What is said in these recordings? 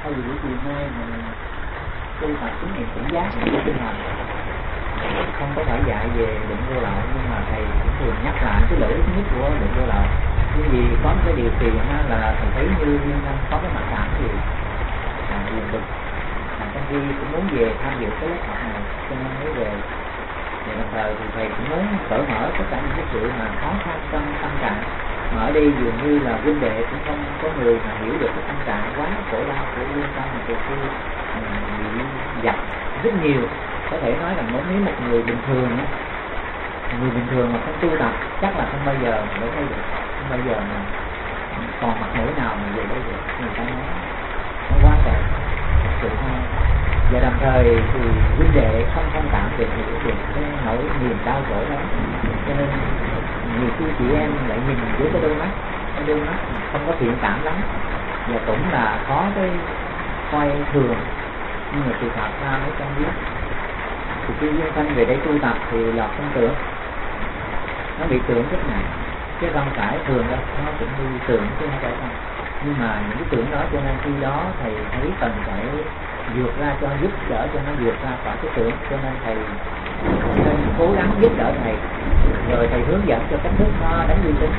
Thôi vì buổi chiều nay mình tu tập kinh nghiệm tỉnh giác của tinh thần, không có phải dạy về định vô lậu, nhưng mà thầy cũng thường nhắc lại cái lợi ích nhất của định vô lậu. Nhưng vì có một cái điều kiện là thầy thấy như Duyên Thanh có cái mặc cảm gì buồn bực, trong khi cũng muốn về tham dự cái lớp học này cho nên mới về. Và đồng thời thì thầy cũng muốn cởi mở tất cả những cái sự mà khó khăn trong tâm trạng. Mà ở đây dường như là huynh đệ cũng không có người mà hiểu được cái tâm trạng quá khổ đau của Duyên Thanh mà từ khi bị dập rất nhiều. Có thể nói rằng nếu một người bình thường mà không tu tập chắc là không bao giờ đến đây được, không bao giờ mà còn mặt mũi nào mà về đây được. Người ta nói nó quá tệ, thật sự hay. Và đồng thời thì huynh đệ không thông cảm được cái nỗi niềm đau khổ đó, cho nên nhiều khi chị em lại nhìn với cái đôi mắt không có thiện cảm lắm, và cũng là có cái coi thường. Nhưng mà sự thật ra mới không biết. Thì khi Duyên Thanh về đây tu tập thì lọt không tưởng, nó bị tưởng rất nặng, chứ không phải thường đâu, nó cũng bị tưởng chứ không phải không. Nhưng mà những cái tưởng đó cho nên khi đó thầy thấy cần phải vượt ra cho giúp đỡ cho nó vượt ra khỏi cái tưởng, cho nên thầy nên cố gắng giúp đỡ thầy, rồi thầy hướng dẫn cho cách thức nó đánh uy tín.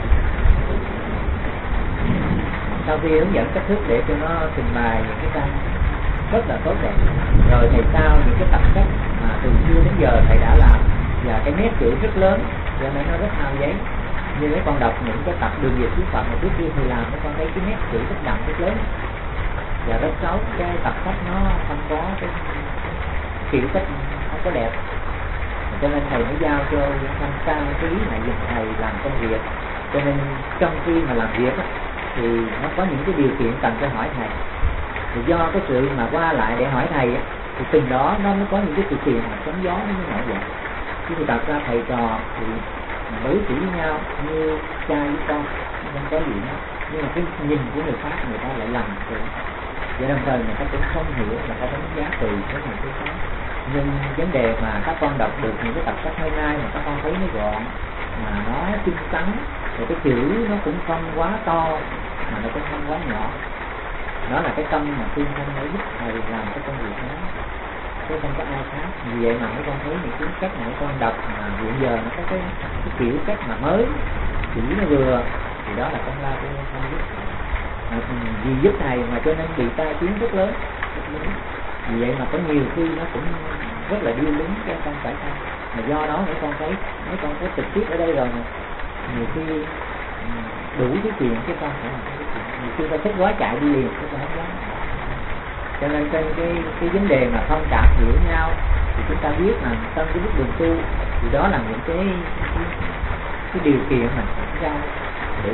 Sau khi hướng dẫn cách thức để cho nó trình bày những cái trang rất là tốt đẹp, rồi thầy sao những cái tập sách mà từ xưa đến giờ thầy đã làm, và cái nét chữ rất lớn cho nên nó rất hao giấy. Như mấy con đọc những cái tập đường về xứ Phật mà trước kia thầy làm, mấy con thấy cái nét chữ rất đậm rất lớn và rất xấu. Cái tập sách nó không có cái kiểu cách, không có đẹp, cho nên thầy mới giao cho Thanh sang cái ý này giúp thầy làm công việc. Cho nên trong khi mà làm việc thì nó có những cái điều kiện cần phải hỏi thầy. Thì do cái sự mà qua lại để hỏi thầy thì từng đó nó mới có những cái sự kiện mà sóng gió nó mới nổi dậy. Chứ thì đặt ra thầy trò thì đối xử với nhau như cha với con, không có gì hết. Nhưng mà cái nhìn của người khác người ta lại lầm rồi. Và đồng thời người ta cũng không hiểu là ta đánh giá tùy cái này cái khác. Nhưng vấn đề mà các con đọc được những cái tập sách hôm nay mà các con thấy nó gọn, mà nó xinh xắn, rồi cái chữ nó cũng không quá to mà nó cũng không quá nhỏ. Đó là cái tâm mà Tiên Thanh mới giúp thầy làm cái công việc đó, chứ không có ai khác. Vì vậy mà mấy con thấy những cuốn sách mà mấy con đọc mà hiện giờ nó có cái kiểu cách mà mới, chỉ nó vừa, thì đó là công lao của Tiên Thanh giúp. Vì giúp thầy mà cho nên bị tai tiếng rất lớn. Vì vậy mà có nhiều khi nó cũng rất là điêu đứng cho con phải không. Mà do đó mấy con thấy, mấy con có trực tiếp ở đây rồi mà nhiều khi đủ cái chuyện chứ con phải làm cái chuyện. Nhiều khi ta thích quá chạy đi liền chứ con không dám. Cho nên cái vấn đề mà thông cảm hiểu nhau thì chúng ta biết là trong cái bước đường tu thì đó là những cái điều kiện mà ra để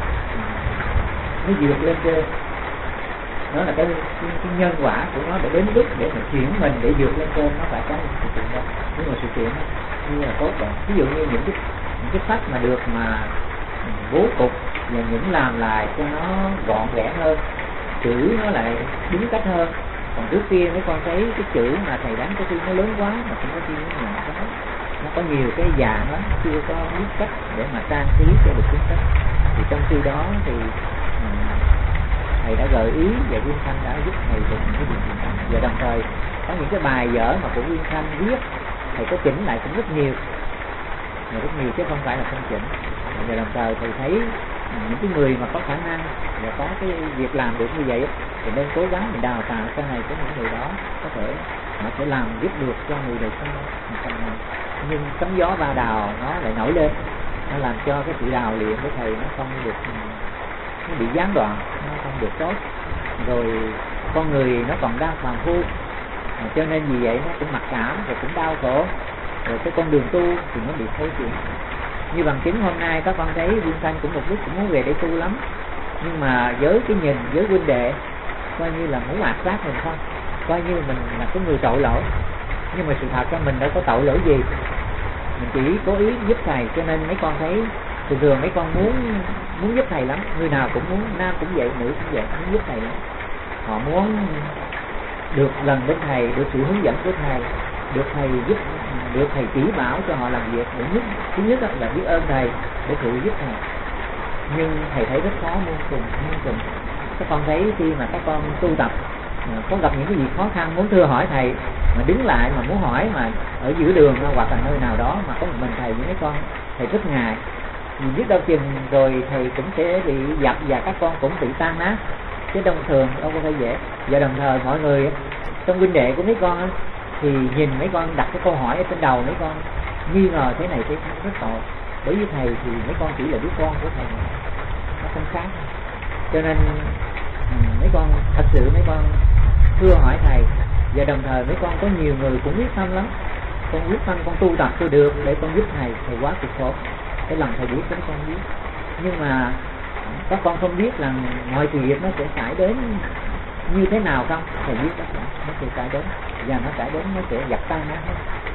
nó vượt lên trên. Đó là cái nhân quả của nó để đến lúc để mà chuyển mình để vượt lên trên, nó phải có một sự kiện đó. Nhưng mà sự kiện đó như là tốt rồi. Ví dụ như những cái sách mà được mà bố cục và những làm lại cho nó gọn ghẽ hơn, chữ nó lại đúng cách hơn. Còn trước kia mấy con thấy cái chữ mà thầy đánh có khi nó lớn quá, mà không có khi nó nhỏ quá, nó có nhiều cái dạng lắm, chưa có biết cách để mà trang trí cho được cuốn sách. Thì trong khi đó thì thầy đã gợi ý và Duyên Thanh đã giúp thầy được những cái điều kiện đó. Và đồng thời có những cái bài vở mà của Duyên Thanh viết thầy có chỉnh lại cũng rất nhiều chứ không phải là không chỉnh. Và đồng thời thầy thấy những cái người mà có khả năng và có cái việc làm được như vậy thì nên cố gắng mình đào tạo sau này có những người đó có thể họ sẽ làm giúp được cho người đời sau. Nhưng sóng gió va đào nó lại nổi lên, nó làm cho cái sự đào luyện của thầy nó không được, nó bị gián đoạn, nó không được tốt. Rồi con người nó còn đang phàm phu, cho nên vì vậy nó cũng mặc cảm rồi cũng đau khổ. Rồi cái con đường tu thì nó bị thối chuyển. Như bằng chứng hôm nay các con thấy Duyên Thanh cũng một lúc cũng muốn về để tu lắm, nhưng mà với cái nhìn với huynh đệ coi như là muốn ạt sát mình không, coi như mình là cái người tội lỗi. Nhưng mà sự thật ra mình đâu có tội lỗi gì, mình chỉ cố ý giúp thầy. Cho nên mấy con thấy thường mấy con muốn giúp thầy lắm, người nào cũng muốn, nam cũng vậy, nữ cũng vậy, muốn giúp thầy lắm. Họ muốn được lần bên thầy, được sự hướng dẫn của thầy, được thầy giúp, được thầy chỉ bảo cho họ làm việc. Thứ nhất là biết ơn thầy để thử giúp thầy. Nhưng thầy thấy rất khó muôn cùng. Các con thấy khi mà các con tu tập có gặp những cái gì khó khăn muốn thưa hỏi thầy mà đứng lại mà muốn hỏi mà ở giữa đường hoặc là nơi nào đó mà có một mình thầy với mấy con, thầy rất ngại vì biết đâu chừng rồi thầy cũng sẽ bị dập và các con cũng bị tan nát, chứ thông thường đâu có phải dễ. Và đồng thời mọi người trong huynh đệ của mấy con thì nhìn mấy con đặt cái câu hỏi ở trên đầu mấy con nghi ngờ thế này thế khác rất tội. Đối với thầy thì mấy con chỉ là đứa con của thầy, nó không khác. Cho nên mấy con thật sự mấy con thưa hỏi thầy, và đồng thời mấy con có nhiều người cũng quyết tâm lắm. Con quyết tâm con tu tập tôi được để con giúp thầy quá cực khổ. Cái lần thầy biết chúng con biết, nhưng mà các con không biết là mọi sự việc nó sẽ xảy đến như thế nào không? Thầy biết đó, nó sẽ xảy đến và nó xảy đến nó sẽ dập tan nát hết.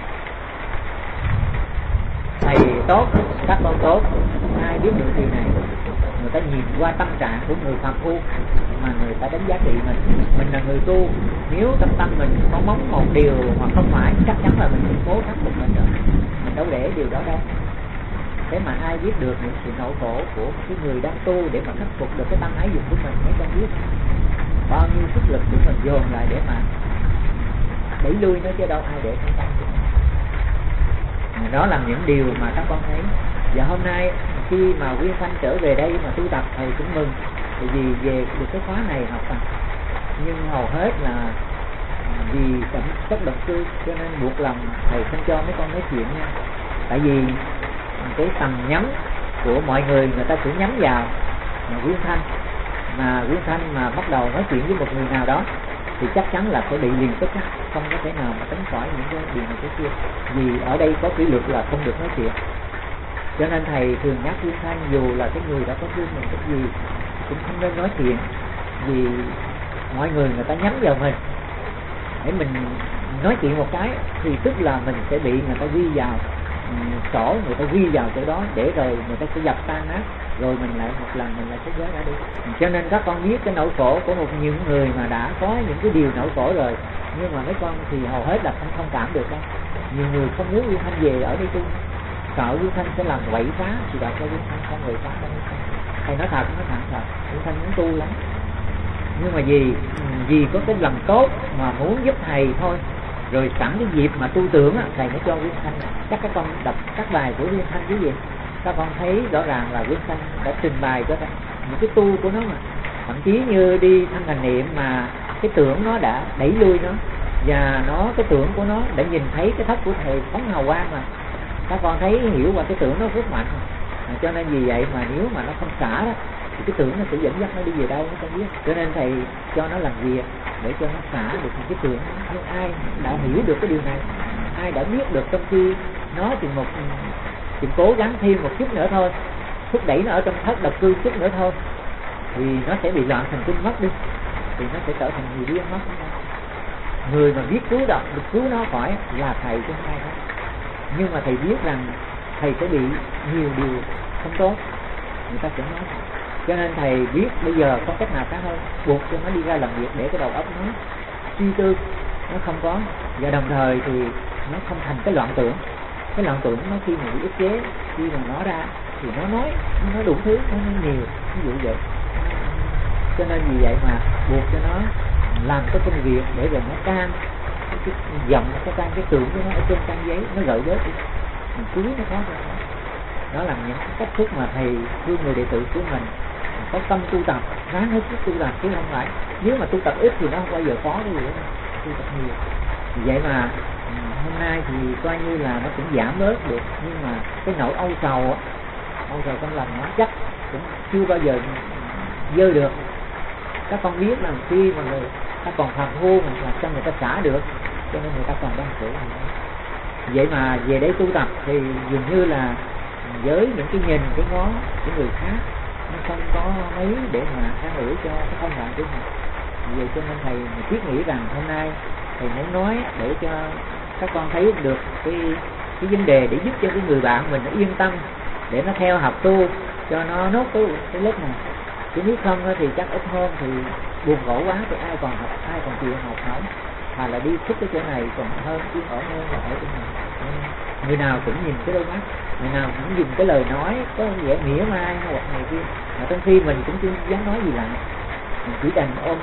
Thầy tốt, các con tốt, ai biết được điều này? Người ta nhìn qua tâm trạng của người phàm phu mà người ta đánh giá trị mình. Mình là người tu, nếu trong tâm mình có mong một điều mà không phải, chắc chắn là mình sẽ cố khắc phục mình rồi. Mình đâu để điều đó đâu. Thế mà ai biết được những sự nỗi khổ của cái người đang tu để mà khắc phục được cái tâm ái dục của mình, mấy con biết bao nhiêu sức lực của mình dồn lại để mà đẩy lui nó, chứ đâu ai để trong tâm của mình. Đó là những điều mà các con thấy. Và hôm nay khi mà Nguyên Thanh trở về đây mà tu tập, thầy cũng mừng vì về được cái khóa này học tập. Nhưng hầu hết là vì cảm xúc động cư cho nên buộc lòng thầy không cho mấy con nói chuyện nha. Tại vì cái tầm nhắm của mọi người ta cũng nhắm vào Nguyên Thanh, mà Nguyên Thanh mà bắt đầu nói chuyện với một người nào đó thì chắc chắn là sẽ bị liền tức, không có thể nào mà tránh khỏi những cái điều này cái kia. Vì ở đây có kỷ luật là không được nói chuyện. Cho nên thầy thường nhắc Nguyên Thanh dù là cái người đã có thương mình cái gì cũng không nên nói chuyện, vì mọi người ta nhắm vào mình. Để mình nói chuyện một cái thì tức là mình sẽ bị người ta ghi vào sổ, người ta ghi vào chỗ đó để rồi người ta sẽ dập tan nát, rồi mình lại một lần mình lại sẽ giới ra đi. Cho nên các con biết cái nỗi khổ của một những người mà đã có những cái điều nỗi khổ rồi, nhưng mà mấy con thì hầu hết là không cảm được đâu. Nhiều người không muốn Nguyên Thanh về ở đây tu, sợ Nguyên Thanh sẽ làm quậy phá, thì đợi cho Nguyên Thanh không quậy phá đâu. Thầy nói thật, nói thẳng thật, Nguyên Thanh muốn tu lắm, nhưng mà vì có cái lòng tốt mà muốn giúp thầy thôi. Rồi sẵn cái dịp mà tu tưởng thầy mới cho Nguyên Thanh. Chắc các con đọc các bài của Nguyên Thanh chứ gì, các con thấy rõ ràng là Nguyên Thanh đã trình bày cho những cái tu của nó, mà thậm chí như đi thăm hành niệm mà cái tưởng nó đã đẩy lui nó, và cái tưởng của nó đã nhìn thấy cái thất của thầy phóng hào quang, mà các con thấy hiểu qua cái tưởng nó rất mạnh. Cho nên vì vậy mà nếu mà nó không xả đó thì cái tưởng nó sẽ dẫn dắt nó đi về đâu nó không biết. Cho nên thầy cho nó làm việc để cho nó xả được cái tưởng. Nhưng ai đã hiểu được cái điều này, ai đã biết được, trong khi nó chừng cố gắng thêm một chút nữa thôi, thúc đẩy nó ở trong thất độc cư chút nữa thôi, thì nó sẽ bị loạn thần kinh mất đi, thì nó sẽ trở thành người điên mất. Người mà biết cứu được cứu nó khỏi là thầy chứ không ai hết. Nhưng mà thầy biết rằng thầy sẽ bị nhiều điều không tốt, người ta sẽ nói. Cho nên thầy biết bây giờ có cách nào khác hơn, buộc cho nó đi ra làm việc để cái đầu óc nó suy tư, nó không có, và đồng thời thì nó không thành cái loạn tưởng. Cái loạn tưởng nó khi mà bị ức chế, khi mà nó ra thì nó nói đủ thứ, nó nói nhiều, ví dụ vậy. Cho nên vì vậy mà buộc cho nó làm cái công việc để rồi nó can cái giọng, nó can cái tưởng của nó ở trên trang giấy, nó gợi bớt đi, mình cưới nó có rồi. Đó là những cái cách thức mà thầy khuyên người đệ tử của mình có tâm tu tập, ráng hết sức tu tập, chứ không phải nếu mà tu tập ít thì nó không bao giờ có cái gì đó, tu tập nhiều. Vì vậy mà hôm nay thì coi như là nó cũng giảm bớt được, nhưng mà cái nỗi âu sầu trong lòng nó chắc cũng chưa bao giờ dơi được. Các con biết là khi mà các còn phàm phu mà làm cho người ta xả được, cho nên người ta còn đang khổ. Vậy mà về đây tu tập thì dường như là với những cái nhìn, cái ngó của người khác, nó không có mấy để mà an ủi cho cái thân phận của mình. Vậy cho nên thầy thiết nghĩ rằng hôm nay thầy muốn nói để cho các con thấy được cái vấn đề, để giúp cho cái người bạn mình nó yên tâm để nó theo học tu, cho nó nốt cái lớp này. Chứ nếu không thì chắc ít hơn thì buồn khổ quá thì ai còn học, ai còn chịu học không, mà là đi thích cái chỗ này còn hơn, yên ổn hơn là ở chỗ này. Người nào cũng nhìn cái đôi mắt, người nào cũng dùng cái lời nói có vẻ mỉa mai hoặc này kia, mà trong khi mình cũng chưa dám nói gì lại, mình chỉ đành ôm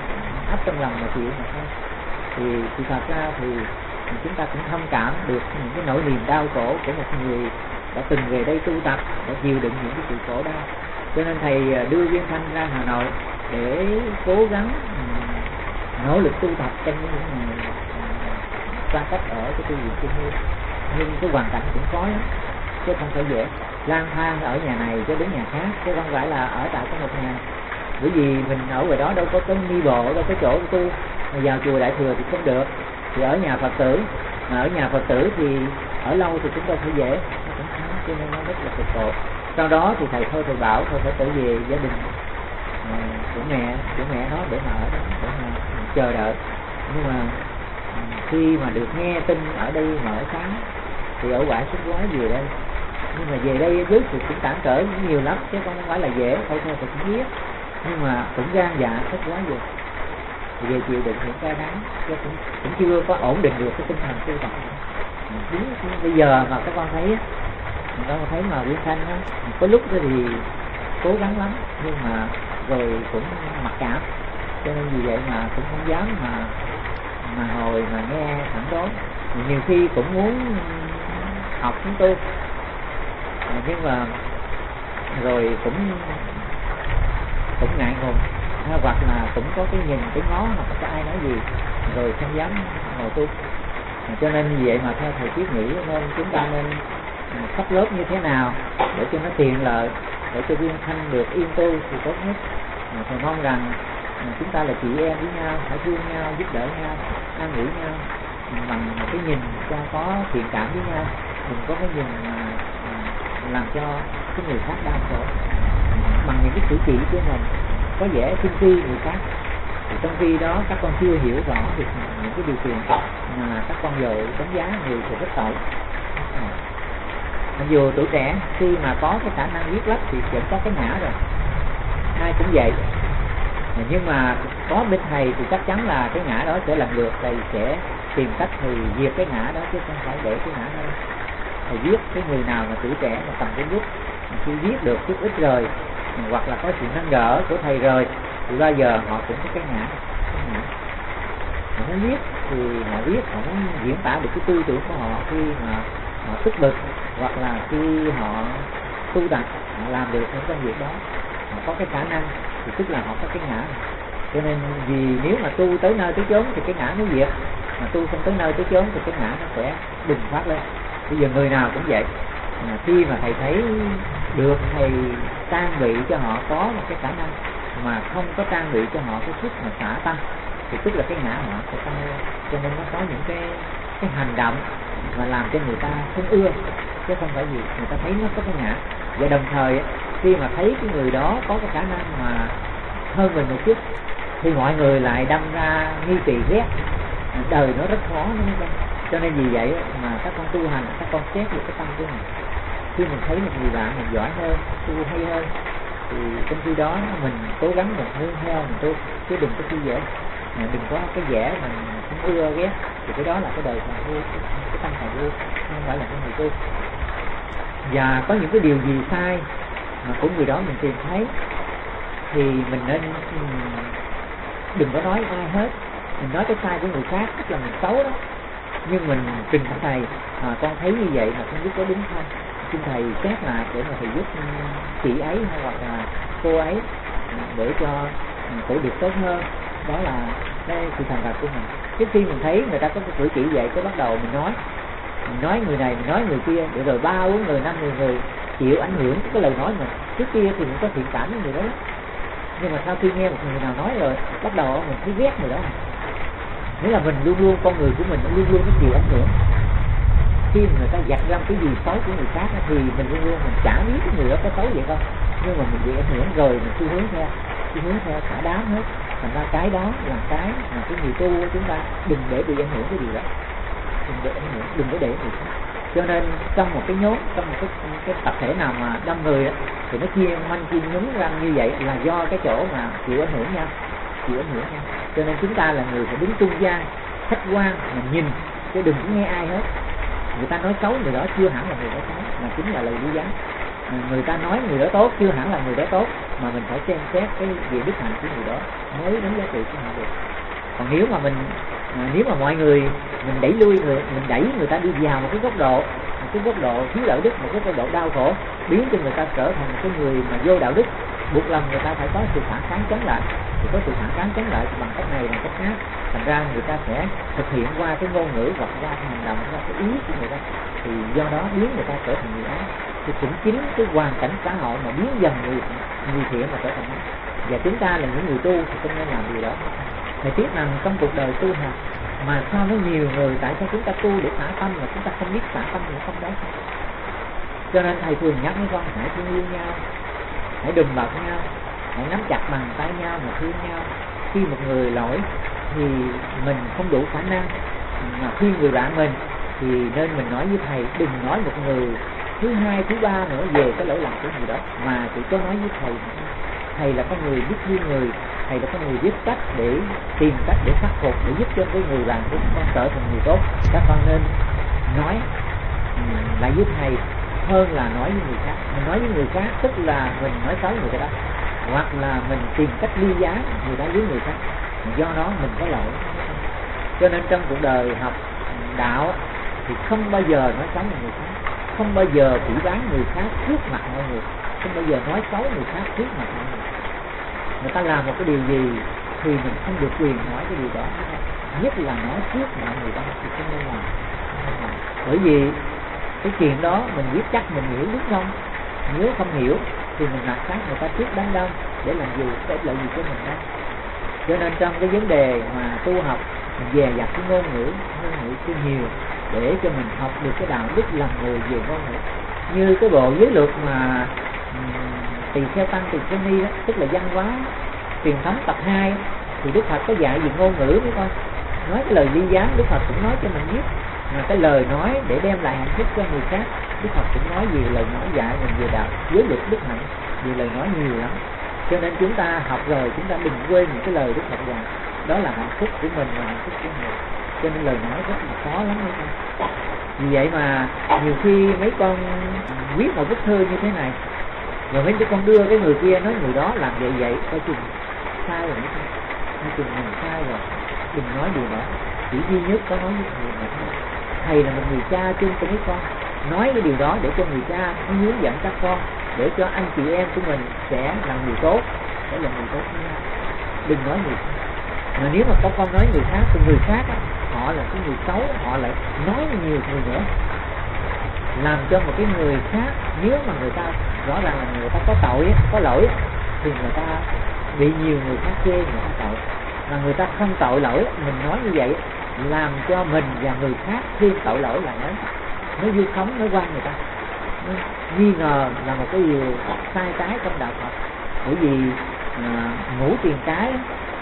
ấp trong lòng mà chịu mà thôi. Thì thật ra thì chúng ta cũng thông cảm được những cái nỗi niềm đau khổ của một người đã từng về đây tu tập, đã chịu đựng những cái sự khổ đau. Cho nên thầy đưa Viên Thanh ra Hà Nội để cố gắng nỗ lực tu tập trong những ngày xa cách ở cái tu viện Trung Ương. Nhưng cái hoàn cảnh cũng khó lắm, chứ không phải dễ. Lang thang ở nhà này cho đến nhà khác, chứ không phải là ở tại có một nhà. Bởi vì mình ở ngoài đó đâu có đi bộ, đâu có chỗ tu, mà vào chùa Đại Thừa thì không được. Thì ở nhà Phật tử, mà ở nhà Phật tử thì ở lâu thì cũng đâu phải dễ, nó cũng khó, cho nên nó rất là cực khổ. Sau đó thì thầy bảo thôi phải trở về gia đình của mẹ nó để mà ở đó, để mà chờ đợi. Nhưng mà khi mà được nghe tin ở đây mở sáng thì ở quả xuất quái về đây. Nhưng mà về đây với sự cũng cản trở nhiều lắm, chứ không phải là dễ, thôi thì cũng biết. Nhưng mà cũng gan dạ xuất quái về. Về chịu đựng những cái đáng, chứ cũng chưa có ổn định được cái tinh thần tu tập. Bây giờ mà các con thấy mà Viên Thanh á, có lúc thì cố gắng lắm, nhưng mà rồi cũng mặc cảm, cho nên vì vậy mà cũng không dám mà hồi mà nghe phản đối. Nhiều khi cũng muốn học chúng tu, nhưng mà rồi cũng ngại ngùng, hoặc là cũng có cái nhìn cái ngó mà có ai nói gì, rồi không dám ngồi tu. Cho nên vì vậy mà theo thầy Triết nghĩ nên chúng ta nên sắp lớp như thế nào để cho nó tiện lợi, để cho Viên Thanh được yên tu thì tốt nhất. Thầy mong rằng chúng ta là chị em với nhau, phải thương nhau, giúp đỡ nhau, an ủi nhau bằng một cái nhìn cho có thiện cảm với nhau, đừng có cái nhìn làm cho cái người khác đau khổ bằng những cái cử chỉ của mình có vẻ khinh khi người khác. Thì trong khi đó các con chưa hiểu rõ được những cái điều kiện mà các con vội đánh giá người thì rất tội. Mặc dù tuổi trẻ khi mà có cái khả năng viết lách thì vẫn có cái ngã rồi, ai cũng vậy. Nhưng mà có bên thầy thì chắc chắn là cái ngã đó sẽ lần lượt thầy sẽ tìm cách thì diệt cái ngã đó, chứ không phải để cái ngã đó. Thầy viết cái người nào mà tuổi trẻ mà cầm cái bút khi viết được chút ít rồi, hoặc là có sự nâng đỡ của thầy rồi, thì bao giờ họ cũng có cái ngã. Họ muốn viết thì họ viết, họ muốn diễn tả được cái tư tưởng của họ khi mà họ tức bực, hoặc là khi họ tu tập, họ làm được những công việc đó, họ có cái khả năng thì tức là họ có cái ngã. Cho nên vì nếu mà tu tới nơi tới chốn thì cái ngã nó diệt, mà tu không tới nơi tới chốn thì cái ngã nó sẽ bùng phát lên. Bây giờ người nào cũng vậy, khi mà thầy thấy được thầy trang bị cho họ có một cái khả năng mà không có trang bị cho họ cái sức mà xả tâm, thì tức là cái ngã họ sẽ tăng lên. Cho nên nó có những cái hành động mà làm cho người ta không ưa, chứ không phải gì người ta thấy nó có cái ngã. Và đồng thời khi mà thấy cái người đó có cái khả năng mà hơn mình một chút thì mọi người lại đâm ra nghi kỵ ghét, đời nó rất khó nữa. Cho nên vì vậy mà các con tu hành, các con xét được cái tâm của mình. Khi mình thấy một người bạn mình giỏi hơn, tu hay hơn, thì trong khi đó mình cố gắng mình nương theo mình tu, chứ đừng có khi dễ, đừng có cái vẻ mình không ưa ghét, thì cái đó là cái đời phàm phu, cái tâm phàm phu, không phải là cái người tu. Và có những cái điều gì sai mà của người đó mình tìm thấy thì mình nên đừng có nói ai hết. Mình nói cái sai của người khác tức là mình xấu đó, nhưng mình trình thầy con thấy như vậy mà không biết có đúng không, xin thầy xét lại để mà thầy giúp chị ấy hoặc là cô ấy để cho cổ được tốt hơn. Đó là cái sự thành thật của mình. Trước khi mình thấy người ta có cái cử chỉ vậy, cái bắt đầu mình nói người này, mình nói người kia, để rồi 3, 4 người, 5 người chịu ảnh hưởng cái lời nói mình. Trước kia thì mình có thiện cảm với người đó, nhưng mà sau khi nghe một người nào nói rồi, bắt đầu mình thấy ghét người đó. Nghĩa là mình luôn luôn, con người của mình luôn luôn nó chịu ảnh hưởng. Khi người ta dặt ra cái gì xấu của người khác thì mình luôn luôn mình chả biết cái người đó có xấu vậy không, nhưng mà mình bị ảnh hưởng rồi mình xu hướng theo cả đám hết. Thành ra cái đó là cái mà cái người tu của chúng ta đừng để bị ảnh hưởng cái điều đó, đừng có để người khác. Cho nên trong một cái nhóm, trong một cái tập thể nào mà đông người đó, thì nó chia nhúng ra như vậy là do cái chỗ mà chịu ảnh hưởng nhau. Cho nên chúng ta là người phải đứng trung gian, khách quan mà nhìn, chứ đừng có nghe ai hết. Người ta nói xấu người đó chưa hẳn là người đó xấu, mà chính là lời lý gián. Người ta nói người đó tốt chưa hẳn là người đó tốt, mà mình phải xem xét cái về đức hạnh của người đó mới đánh giá trị của họ được. Còn nếu mà mọi người mình đẩy người ta đi vào một cái góc độ thiếu đạo đức, một cái góc độ đau khổ, biến cho người ta trở thành một cái người mà vô đạo đức, buộc lòng người ta phải có sự phản kháng chống lại, thì có sự phản kháng chống lại bằng cách này bằng cách khác, thành ra người ta sẽ thực hiện qua cái ngôn ngữ hoặc qua cái hành động, qua cái ý của người ta, thì do đó biến người ta trở thành người ác. Thì cũng chính cái hoàn cảnh xã hội mà biến dần người thiện mà trở thành ác. Và chúng ta là những người tu thì không nên làm điều đó. Thầy tiếc rằng trong cuộc đời tu học mà sao nó nhiều người, tại sao chúng ta tu để xả tâm mà chúng ta không biết xả tâm nữa, không đấy. Cho nên thầy thường nhắc với con hãy thương yêu nhau, hãy đùm bọc nhau, hãy nắm chặt bàn tay nhau mà thương nhau. Khi một người lỗi thì mình không đủ khả năng mà khuyên người bạn mình thì nên mình nói với thầy, đừng nói một người thứ hai, thứ ba nữa về cái lỗi lầm của người đó, mà chỉ có nói với thầy. Thầy là con người biết thương người, thầy là con người biết cách để tìm cách để khắc phục, để giúp cho cái người bạn của con trở thành người tốt. Các con nên nói lại với thầy hơn là nói với người khác. Mình nói với người khác tức là mình nói xấu người đó, hoặc là mình tìm cách ly giá người đó với người khác, do đó mình có lỗi. Cho nên trong cuộc đời học đạo thì không bao giờ nói xấu người khác, không bao giờ phỉ báng người khác trước mặt mọi người, không bao giờ nói xấu người khác trước mặt mọi người. Người ta làm một cái điều gì thì mình không được quyền nói cái điều đó, nhất là nói trước mọi người đó thì không nên làm. Bởi vì cái chuyện đó mình biết chắc mình hiểu đúng không? Nếu không hiểu thì mình nạt sát người ta trước đám đông để làm gì, để lợi gì cho mình đó. Cho nên trong cái vấn đề mà tu học mình dè dặt cái ngôn ngữ cái nhiều để cho mình học được cái đạo đức làm người về ngôn ngữ. Như cái bộ giới luật mà Tỳ Kheo Tăng Tỳ Kheo Ni đó, tức là văn hóa truyền thống tập 2 thì Đức Phật có dạy về ngôn ngữ với con. Nói cái lời ly gián Đức Phật cũng nói cho mình biết, mà cái lời nói để đem lại hạnh phúc cho người khác Đức Phật cũng nói về lời nói dạy mình về đạo giới luật đức hạnh, về lời nói nhiều lắm. Cho nên chúng ta học rồi chúng ta đừng quên những cái lời Đức Phật dạy, đó là hạnh phúc của mình và hạnh phúc của người. Cho nên lời nói rất là khó lắm mấy con. Vì vậy mà nhiều khi mấy con viết một bức thư như thế này rồi mấy đứa con đưa cái người kia nói người đó làm vậy coi chừng sai rồi, coi chừng mình sai rồi, đừng nói điều đó. Chỉ duy nhất có nói với thầy mà thôi. Thầy là một người cha chung cho mấy con, nói cái điều đó để cho người cha hướng dẫn các con, để cho anh chị em của mình sẽ là người tốt, để là người tốt với nhau. Đừng nói người khác. Mà nếu mà các con nói người khác thì người khác họ là cái người xấu, họ lại nói nhiều người nữa, làm cho một cái người khác, nếu mà người ta rõ ràng là người ta có tội, có lỗi thì người ta bị nhiều người khác chê người ta tội, mà người ta không tội lỗi, mình nói như vậy làm cho mình và người khác thêm tội lỗi là nó vu khống, nó quan người ta, nó nghi ngờ là một cái điều sai trái trong đạo Phật. Bởi vì ngũ tiền cái,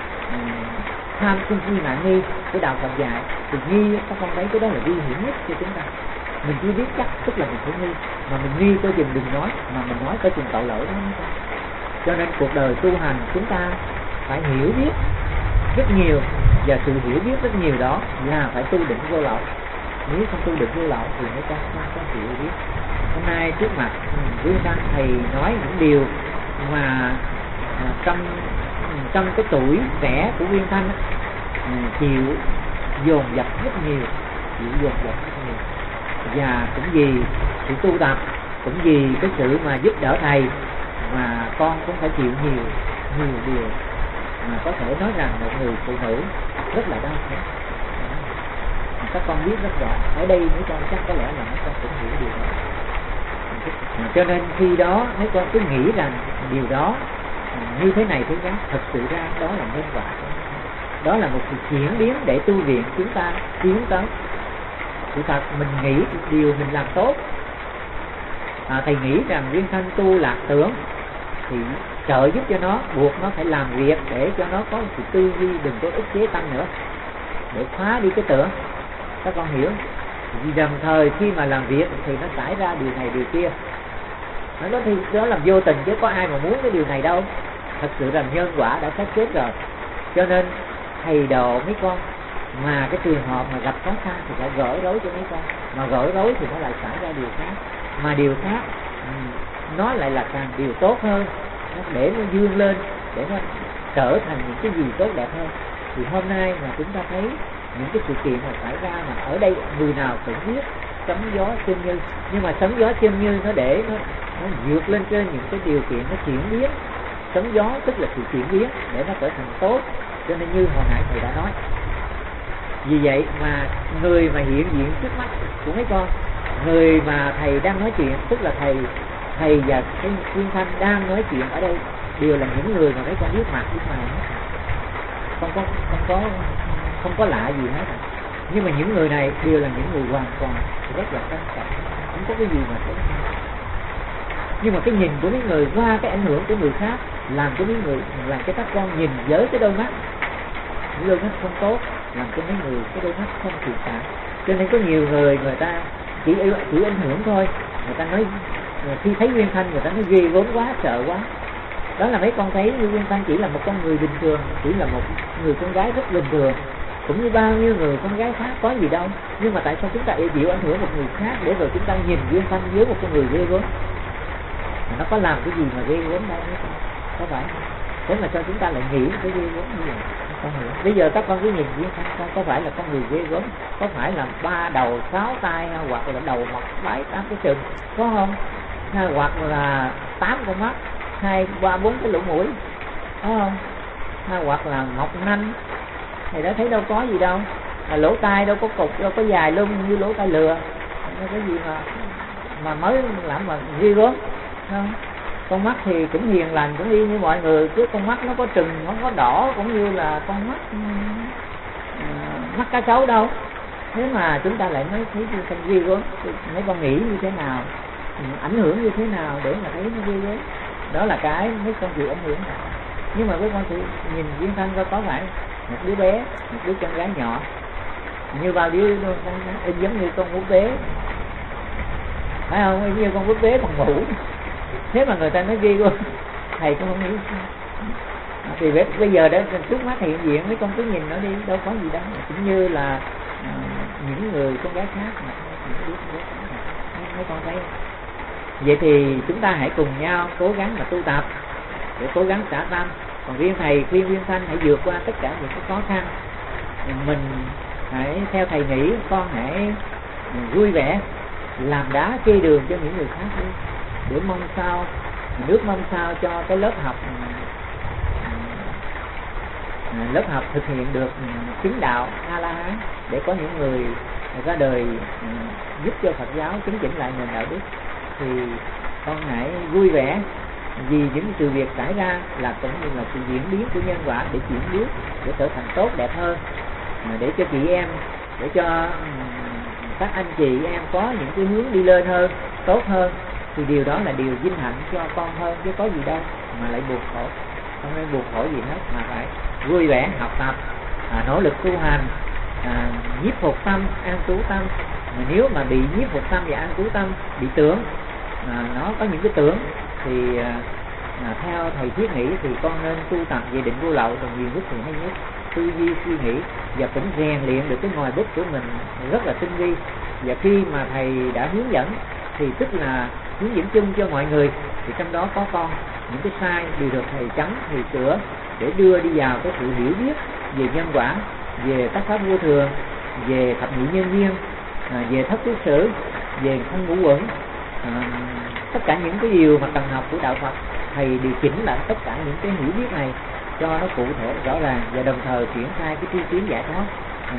tham sân si mạng nghi của đạo Phật dạy thì nghi các con thấy cái đó là nguy hiểm nhất cho chúng ta. Mình chưa biết chắc tức là mình phải nghi, mà mình nghi coi chừng đừng nói, mà mình nói coi chừng tội lỗi đó. Cho nên cuộc đời tu hành chúng ta phải hiểu biết rất nhiều, và sự hiểu biết rất nhiều đó là phải tu định vô lậu. Nếu không tu định vô lậu thì mới không có hiểu biết. Hôm nay trước mặt Nguyên Thanh thầy nói những điều mà trong cái tuổi trẻ của Nguyên Thanh chịu dồn dập rất nhiều, và cũng vì sự tu tập, cũng vì cái sự mà giúp đỡ thầy mà con cũng phải chịu nhiều điều mà có thể nói rằng một người phụ nữ rất là đau khổ. Các con biết rất rõ, ở đây mấy con chắc có lẽ là mấy con cũng hiểu điều đó. Cho nên khi đó mấy con cứ nghĩ rằng điều đó như thế này thế đó, thật sự ra đó là nhân quả, đó là một sự chuyển biến để tu viện chúng ta tiến tới. Sự thật mình nghĩ điều mình làm tốt, thầy nghĩ rằng Nguyên Thanh tu lạc tưởng thì trợ giúp cho nó, buộc nó phải làm việc để cho nó có sự tư duy đừng có ức chế tâm nữa, để phá đi cái tưởng. Các con hiểu, vì đồng thời khi mà làm việc thì nó xảy ra điều này điều kia, nó có thì đó là vô tình chứ có ai mà muốn cái điều này đâu. Thật sự là nhân quả đã sắp xếp rồi. Cho nên thầy độ mấy con, mà cái trường hợp mà gặp khó khăn thì phải gỡ rối cho mấy con, mà gỡ rối thì nó lại xảy ra điều khác, mà điều khác nó lại là càng điều tốt hơn, để nó vươn lên, để nó trở thành những cái gì tốt đẹp hơn. Thì hôm nay mà chúng ta thấy những cái sự kiện mà xảy ra, mà ở đây người nào cũng biết sấm gió chân như, nhưng mà sấm gió chân như nó để nó vượt lên trên những cái điều kiện nó chuyển biến. Sấm gió tức là sự chuyển biến để nó trở thành tốt, cho nên như hồi nãy thầy đã nói. Vì vậy mà người mà hiện diện trước mắt của mấy con, người mà thầy đang nói chuyện, tức là thầy và cái Nguyên Thanh đang nói chuyện ở đây đều là những người mà mấy con biết mặt biết mày hết, không có lạ gì hết. Nhưng mà những người này đều là những người hoàn toàn rất là quan trọng, không có cái gì mà tốt. Nhưng mà cái nhìn của mấy người qua cái ảnh hưởng của người khác làm cho mấy người, làm cho các con nhìn với cái đôi mắt, những đôi mắt không tốt, làm cho mấy người cái đôi mắt không thiện cảm. Cho nên có nhiều người ta chỉ ảnh hưởng thôi, người ta nói khi thấy Nguyên Thanh người ta nói ghê gớm quá, sợ quá. Đó là mấy con thấy như Nguyên Thanh chỉ là một con người bình thường, chỉ là một người con gái rất bình thường, cũng như bao nhiêu người con gái khác, có gì đâu. Nhưng mà tại sao chúng ta chịu ảnh hưởng một người khác để rồi chúng ta nhìn Nguyên Thanh với một con người ghê gớm? Nó có làm cái gì mà ghê gớm đâu, có phải? Thế mà sao chúng ta lại nghĩ cái ghê gớm như vậy? Con hiểu. Bây giờ các con cứ nhìn Nguyên Thanh có phải là con người ghê gớm, có phải là 3 đầu 6 tay, hoặc là đầu mọc 7 8 cái sừng, có không? Hay hoặc là 8 con mắt, 2 3 4 cái lỗ mũi, có không? Hay hoặc là mọc nanh, thầy đã thấy đâu có gì đâu. Lỗ tai đâu có cục, đâu có dài lưng như lỗ tai lừa, cái gì mà mới làm mà ghê gớm, không? Con mắt thì cũng hiền lành, cũng y như mọi người, cứ con mắt nó có trừng, nó có đỏ, cũng như là con mắt cá sấu đâu. Thế mà chúng ta lại nói thấy Thanh ghê gớm, mấy con nghĩ như thế nào, ảnh hưởng như thế nào để mà thấy nó ghê gớm? Đó là cái mấy con chịu ảnh hưởng. Nhưng mà mấy con chịu nhìn Nguyên Thanh có phải một đứa bé, một đứa con gái nhỏ, như bao đứa in giống như con búp bê, phải không? In như con búp bê còn ngủ. Thế mà người ta nói ghê quá, thầy cũng không hiểu sao. Thì bây giờ đã trước mắt hiện diện, mấy con cứ nhìn nó đi, đâu có gì đâu. Cũng như là những người con gái khác mà mấy con thấy. Vậy thì chúng ta hãy cùng nhau cố gắng mà tu tập để cố gắng xả tâm. Còn riêng thầy khuyên Nguyên Thanh hãy vượt qua tất cả những cái khó khăn. Mình hãy theo thầy nghĩ, con hãy vui vẻ làm đá kê đường cho những người khác đi, để mong sao mong sao cho cái lớp học thực hiện được chứng đạo A La Hán, để có những người ra đời giúp cho Phật giáo chứng chỉnh lại nền đạo đức. Thì con hãy vui vẻ vì những sự việc xảy ra là cũng như là sự diễn biến của nhân quả, để chuyển biến, để trở thành tốt đẹp hơn, để cho chị em, để cho các anh chị em có những cái hướng đi lên hơn, tốt hơn. Thì điều đó là điều vinh hạnh cho con hơn, chứ có gì đâu mà lại buồn khổ. Không nên buồn khổ gì hết, mà phải vui vẻ học tập, nỗ lực tu hành, nhiếp phục tâm, an trú tâm. Mà nếu mà bị nhiếp phục tâm và an trú tâm, bị tưởng, nó có những cái tưởng, thì theo thầy thiết nghĩ thì con nên tu tập về định vô lậu, còn nhiều nhất thì hay nhất tư duy suy nghĩ, và cũng rèn luyện được cái ngòi bút của mình rất là tinh vi. Và khi mà thầy đã hướng dẫn thì tức là hướng dẫn chung cho mọi người, thì trong đó có con những cái sai đều được thầy chấm, thầy sửa, để đưa đi vào cái sự hiểu biết về nhân quả, về tác pháp vô thường, về thập nhị nhân duyên, về thất tứ sử, về thân ngũ uẩn, tất cả những cái điều mà cần học của đạo Phật, thầy điều chỉnh lại tất cả những cái hiểu biết này cho nó cụ thể rõ ràng, và đồng thời triển khai cái tri kiến giải thoát.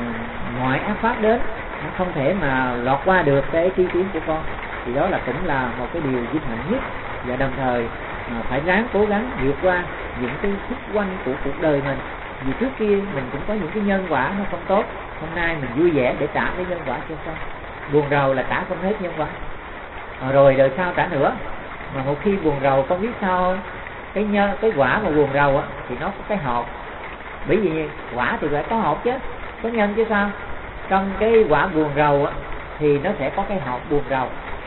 Mọi ác pháp đến nó không thể mà lọt qua được cái tri kiến của con, thì đó là cũng là một cái điều vinh hạnh nhất. Và đồng thời phải ráng cố gắng vượt qua những cái xung quanh của cuộc đời mình, vì trước kia mình cũng có những cái nhân quả nó không tốt. Hôm nay mình vui vẻ để trả cái nhân quả cho con, buồn rầu là trả không hết nhân quả, rồi đời sau trả nữa. Mà một khi buồn rầu, con biết sao không? Cái quả mà buồn rầu thì nó có cái hột, bởi vì quả thì phải có hột chứ, có nhân chứ sao. Trong cái quả buồn rầu thì nó sẽ có cái hột buồn rầu,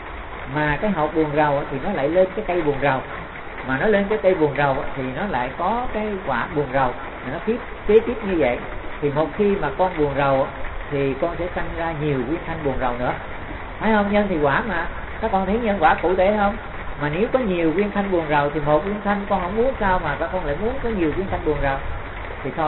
mà cái hột buồn rầu thì nó lại lên cái cây buồn rầu, mà nó lên cái cây buồn rầu thì nó lại có cái quả buồn rầu, nó kế tiếp như vậy. Thì một khi mà con buồn rầu thì con sẽ sanh ra nhiều Nguyên Thanh buồn rầu nữa, phải không? Nhân thì quả mà, các con thấy nhân quả cụ thể không? Mà nếu có nhiều Nguyên Thanh buồn rầu thì một Nguyên Thanh con không muốn, sao mà các con lại muốn có nhiều Nguyên Thanh buồn rầu? Thì thôi,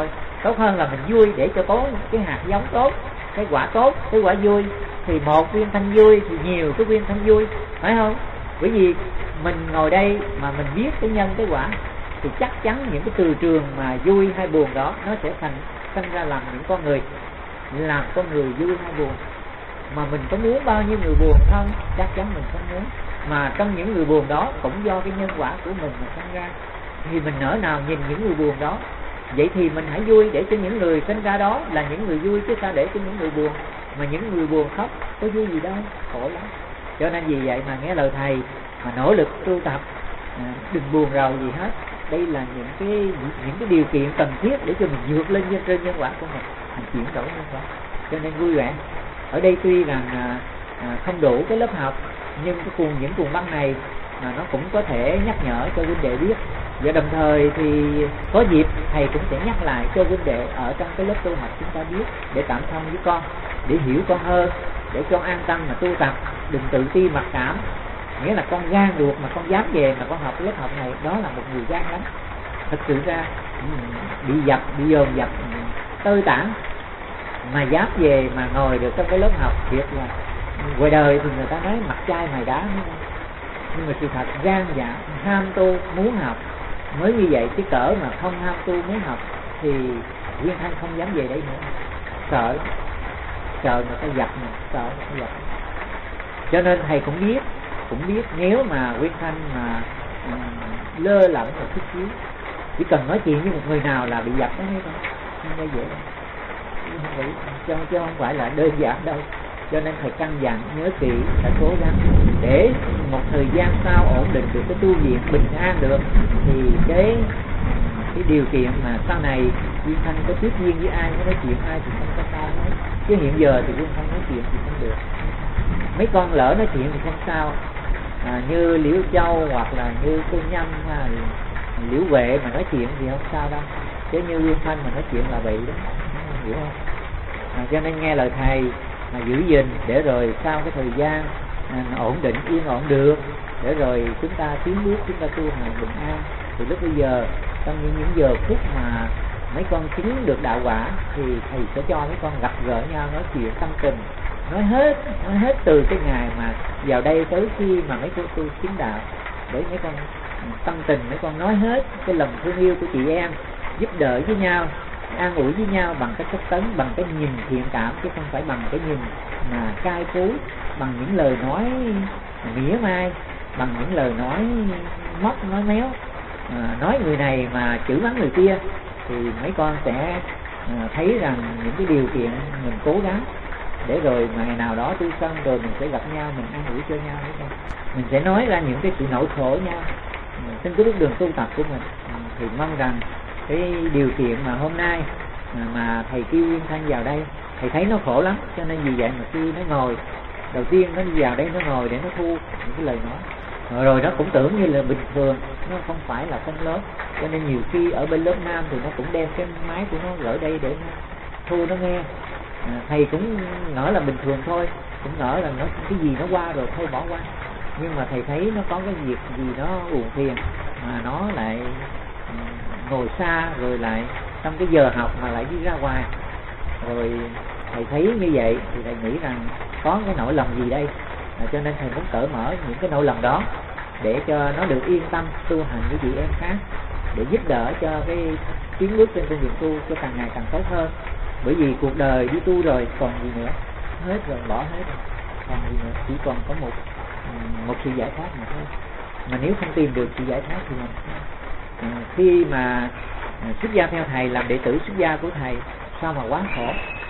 tốt hơn là mình vui để cho có cái hạt giống tốt, cái quả tốt, cái quả vui. Thì một viên thanh vui thì nhiều cái viên thanh vui, phải không? Bởi vì mình ngồi đây mà mình biết cái nhân cái quả thì chắc chắn những cái từ trường mà vui hay buồn đó nó sẽ sinh ra làm những con người, làm con người vui hay buồn. Mà mình có muốn bao nhiêu người buồn không? Chắc chắn mình không muốn. Mà trong những người buồn đó cũng do cái nhân quả của mình mà sinh ra, thì mình nỡ nào nhìn những người buồn đó. Vậy thì mình hãy vui để cho những người sinh ra đó là những người vui, chứ sao để cho những người buồn. Mà những người buồn khóc có vui gì đâu, khổ lắm. Cho nên vì vậy mà nghe lời thầy mà nỗ lực tu tập, đừng buồn rầu gì hết. Đây là những cái điều kiện cần thiết để cho mình vượt lên trên nhân quả của mình chuyển đổi nhân quả. Cho nên vui vẻ. Ở đây tuy rằng không đủ cái lớp học, nhưng những cuồng băng này nó cũng có thể nhắc nhở cho huynh đệ biết. Và đồng thời thì có dịp thầy cũng sẽ nhắc lại cho huynh đệ ở trong cái lớp tu học chúng ta biết, để cảm thông với con, để hiểu con hơn, để con an tâm mà tu tập, đừng tự ti mặc cảm. Nghĩa là con gan ruột mà con dám về mà con học lớp học này, đó là một người gan lắm. Thật sự ra bị dồn dập tơi tản mà dám về mà ngồi được trong cái lớp học, thiệt là ngoài đời thì người ta nói mặt chai mày đá, nhưng mà sự thật gan dạ ham tu muốn học mới như vậy. Chứ cỡ mà không ham tu muốn học thì Nguyên Thanh không dám về đây nữa, sợ người ta giật mình, sợ người ta giật. Cho nên thầy cũng biết nếu mà Nguyên Thanh mà lơ lỏng một chút xíu, chỉ cần nói chuyện với một người nào là bị giật đó hết thôi, không có dễ đâu, chứ không phải là đơn giản đâu. Cho nên thầy căn dặn nhớ kỹ, phải cố gắng để một thời gian sau ổn định được cái tu viện bình an được, thì cái điều kiện mà sau này Duyên Thanh có tiếp duyên với ai, có nói chuyện ai thì không có sao hết. Chứ hiện giờ thì Duyên Thanh nói chuyện thì không được. Mấy con lỡ nói chuyện thì không sao, như Liễu Châu hoặc là như cô Nhâm hay Liễu Huệ mà nói chuyện thì không sao đâu. Chứ như Duyên Thanh mà nói chuyện là bị đó, hiểu không? Cho nên nghe lời thầy mà giữ gìn để rồi sau cái thời gian ổn định yên ổn được, để rồi chúng ta tiến bước, chúng ta tu hành bình an. Thì lúc bây giờ trong những giờ phút mà mấy con chứng được đạo quả thì thầy sẽ cho mấy con gặp gỡ nhau, nói chuyện tâm tình, nói hết từ cái ngày mà vào đây tới khi mà mấy con tu chứng đạo, để mấy con tâm tình, mấy con nói hết cái lòng thương yêu của chị em, giúp đỡ với nhau, an ủi với nhau bằng cái chất tấn, bằng cái nhìn thiện cảm, chứ không phải bằng cái nhìn mà cay cú, bằng những lời nói mỉa mai, bằng những lời nói móc nói méo, nói người này mà chửi mắng người kia. Thì mấy con sẽ thấy rằng những cái điều kiện mình cố gắng để rồi mà ngày nào đó tu xong rồi mình sẽ gặp nhau, mình an ủi cho nhau, mình sẽ nói ra những cái sự nỗi khổ nhau trên cái bước đường tu tập của mình. Thì mong rằng cái điều kiện mà hôm nay mà thầy kêu Nguyên Thanh vào đây, thầy thấy nó khổ lắm, cho nên vì vậy mà khi nó ngồi đầu tiên nó đi vào đây, nó ngồi để nó thu những cái lời nói, rồi nó cũng tưởng như là bình thường, nó không phải là phân lớp. Cho nên nhiều khi ở bên lớp nam thì nó cũng đem cái máy của nó gửi đây để nó thu nó nghe. Thầy cũng ngỡ là bình thường thôi, cũng ngỡ là nó cái gì nó qua rồi thôi bỏ qua. Nhưng mà thầy thấy nó có cái việc gì nó buồn phiền mà nó lại ngồi xa, rồi lại trong cái giờ học mà lại đi ra ngoài. Rồi thầy thấy như vậy thì thầy nghĩ rằng có cái nỗi lòng gì đây, cho nên thầy muốn cởi mở những cái nỗi lòng đó để cho nó được yên tâm tu hành với chị em khác, để giúp đỡ cho cái tiến bước trên con đường tu cho càng ngày càng tốt hơn. Bởi vì cuộc đời đi tu rồi còn gì nữa, hết rồi, bỏ hết rồi, còn gì nữa, chỉ còn có một sự giải thoát mà thôi. Mà nếu không tìm được sự giải thoát thì khi mà xuất gia theo thầy, làm đệ tử xuất gia của thầy, sao mà quá khổ,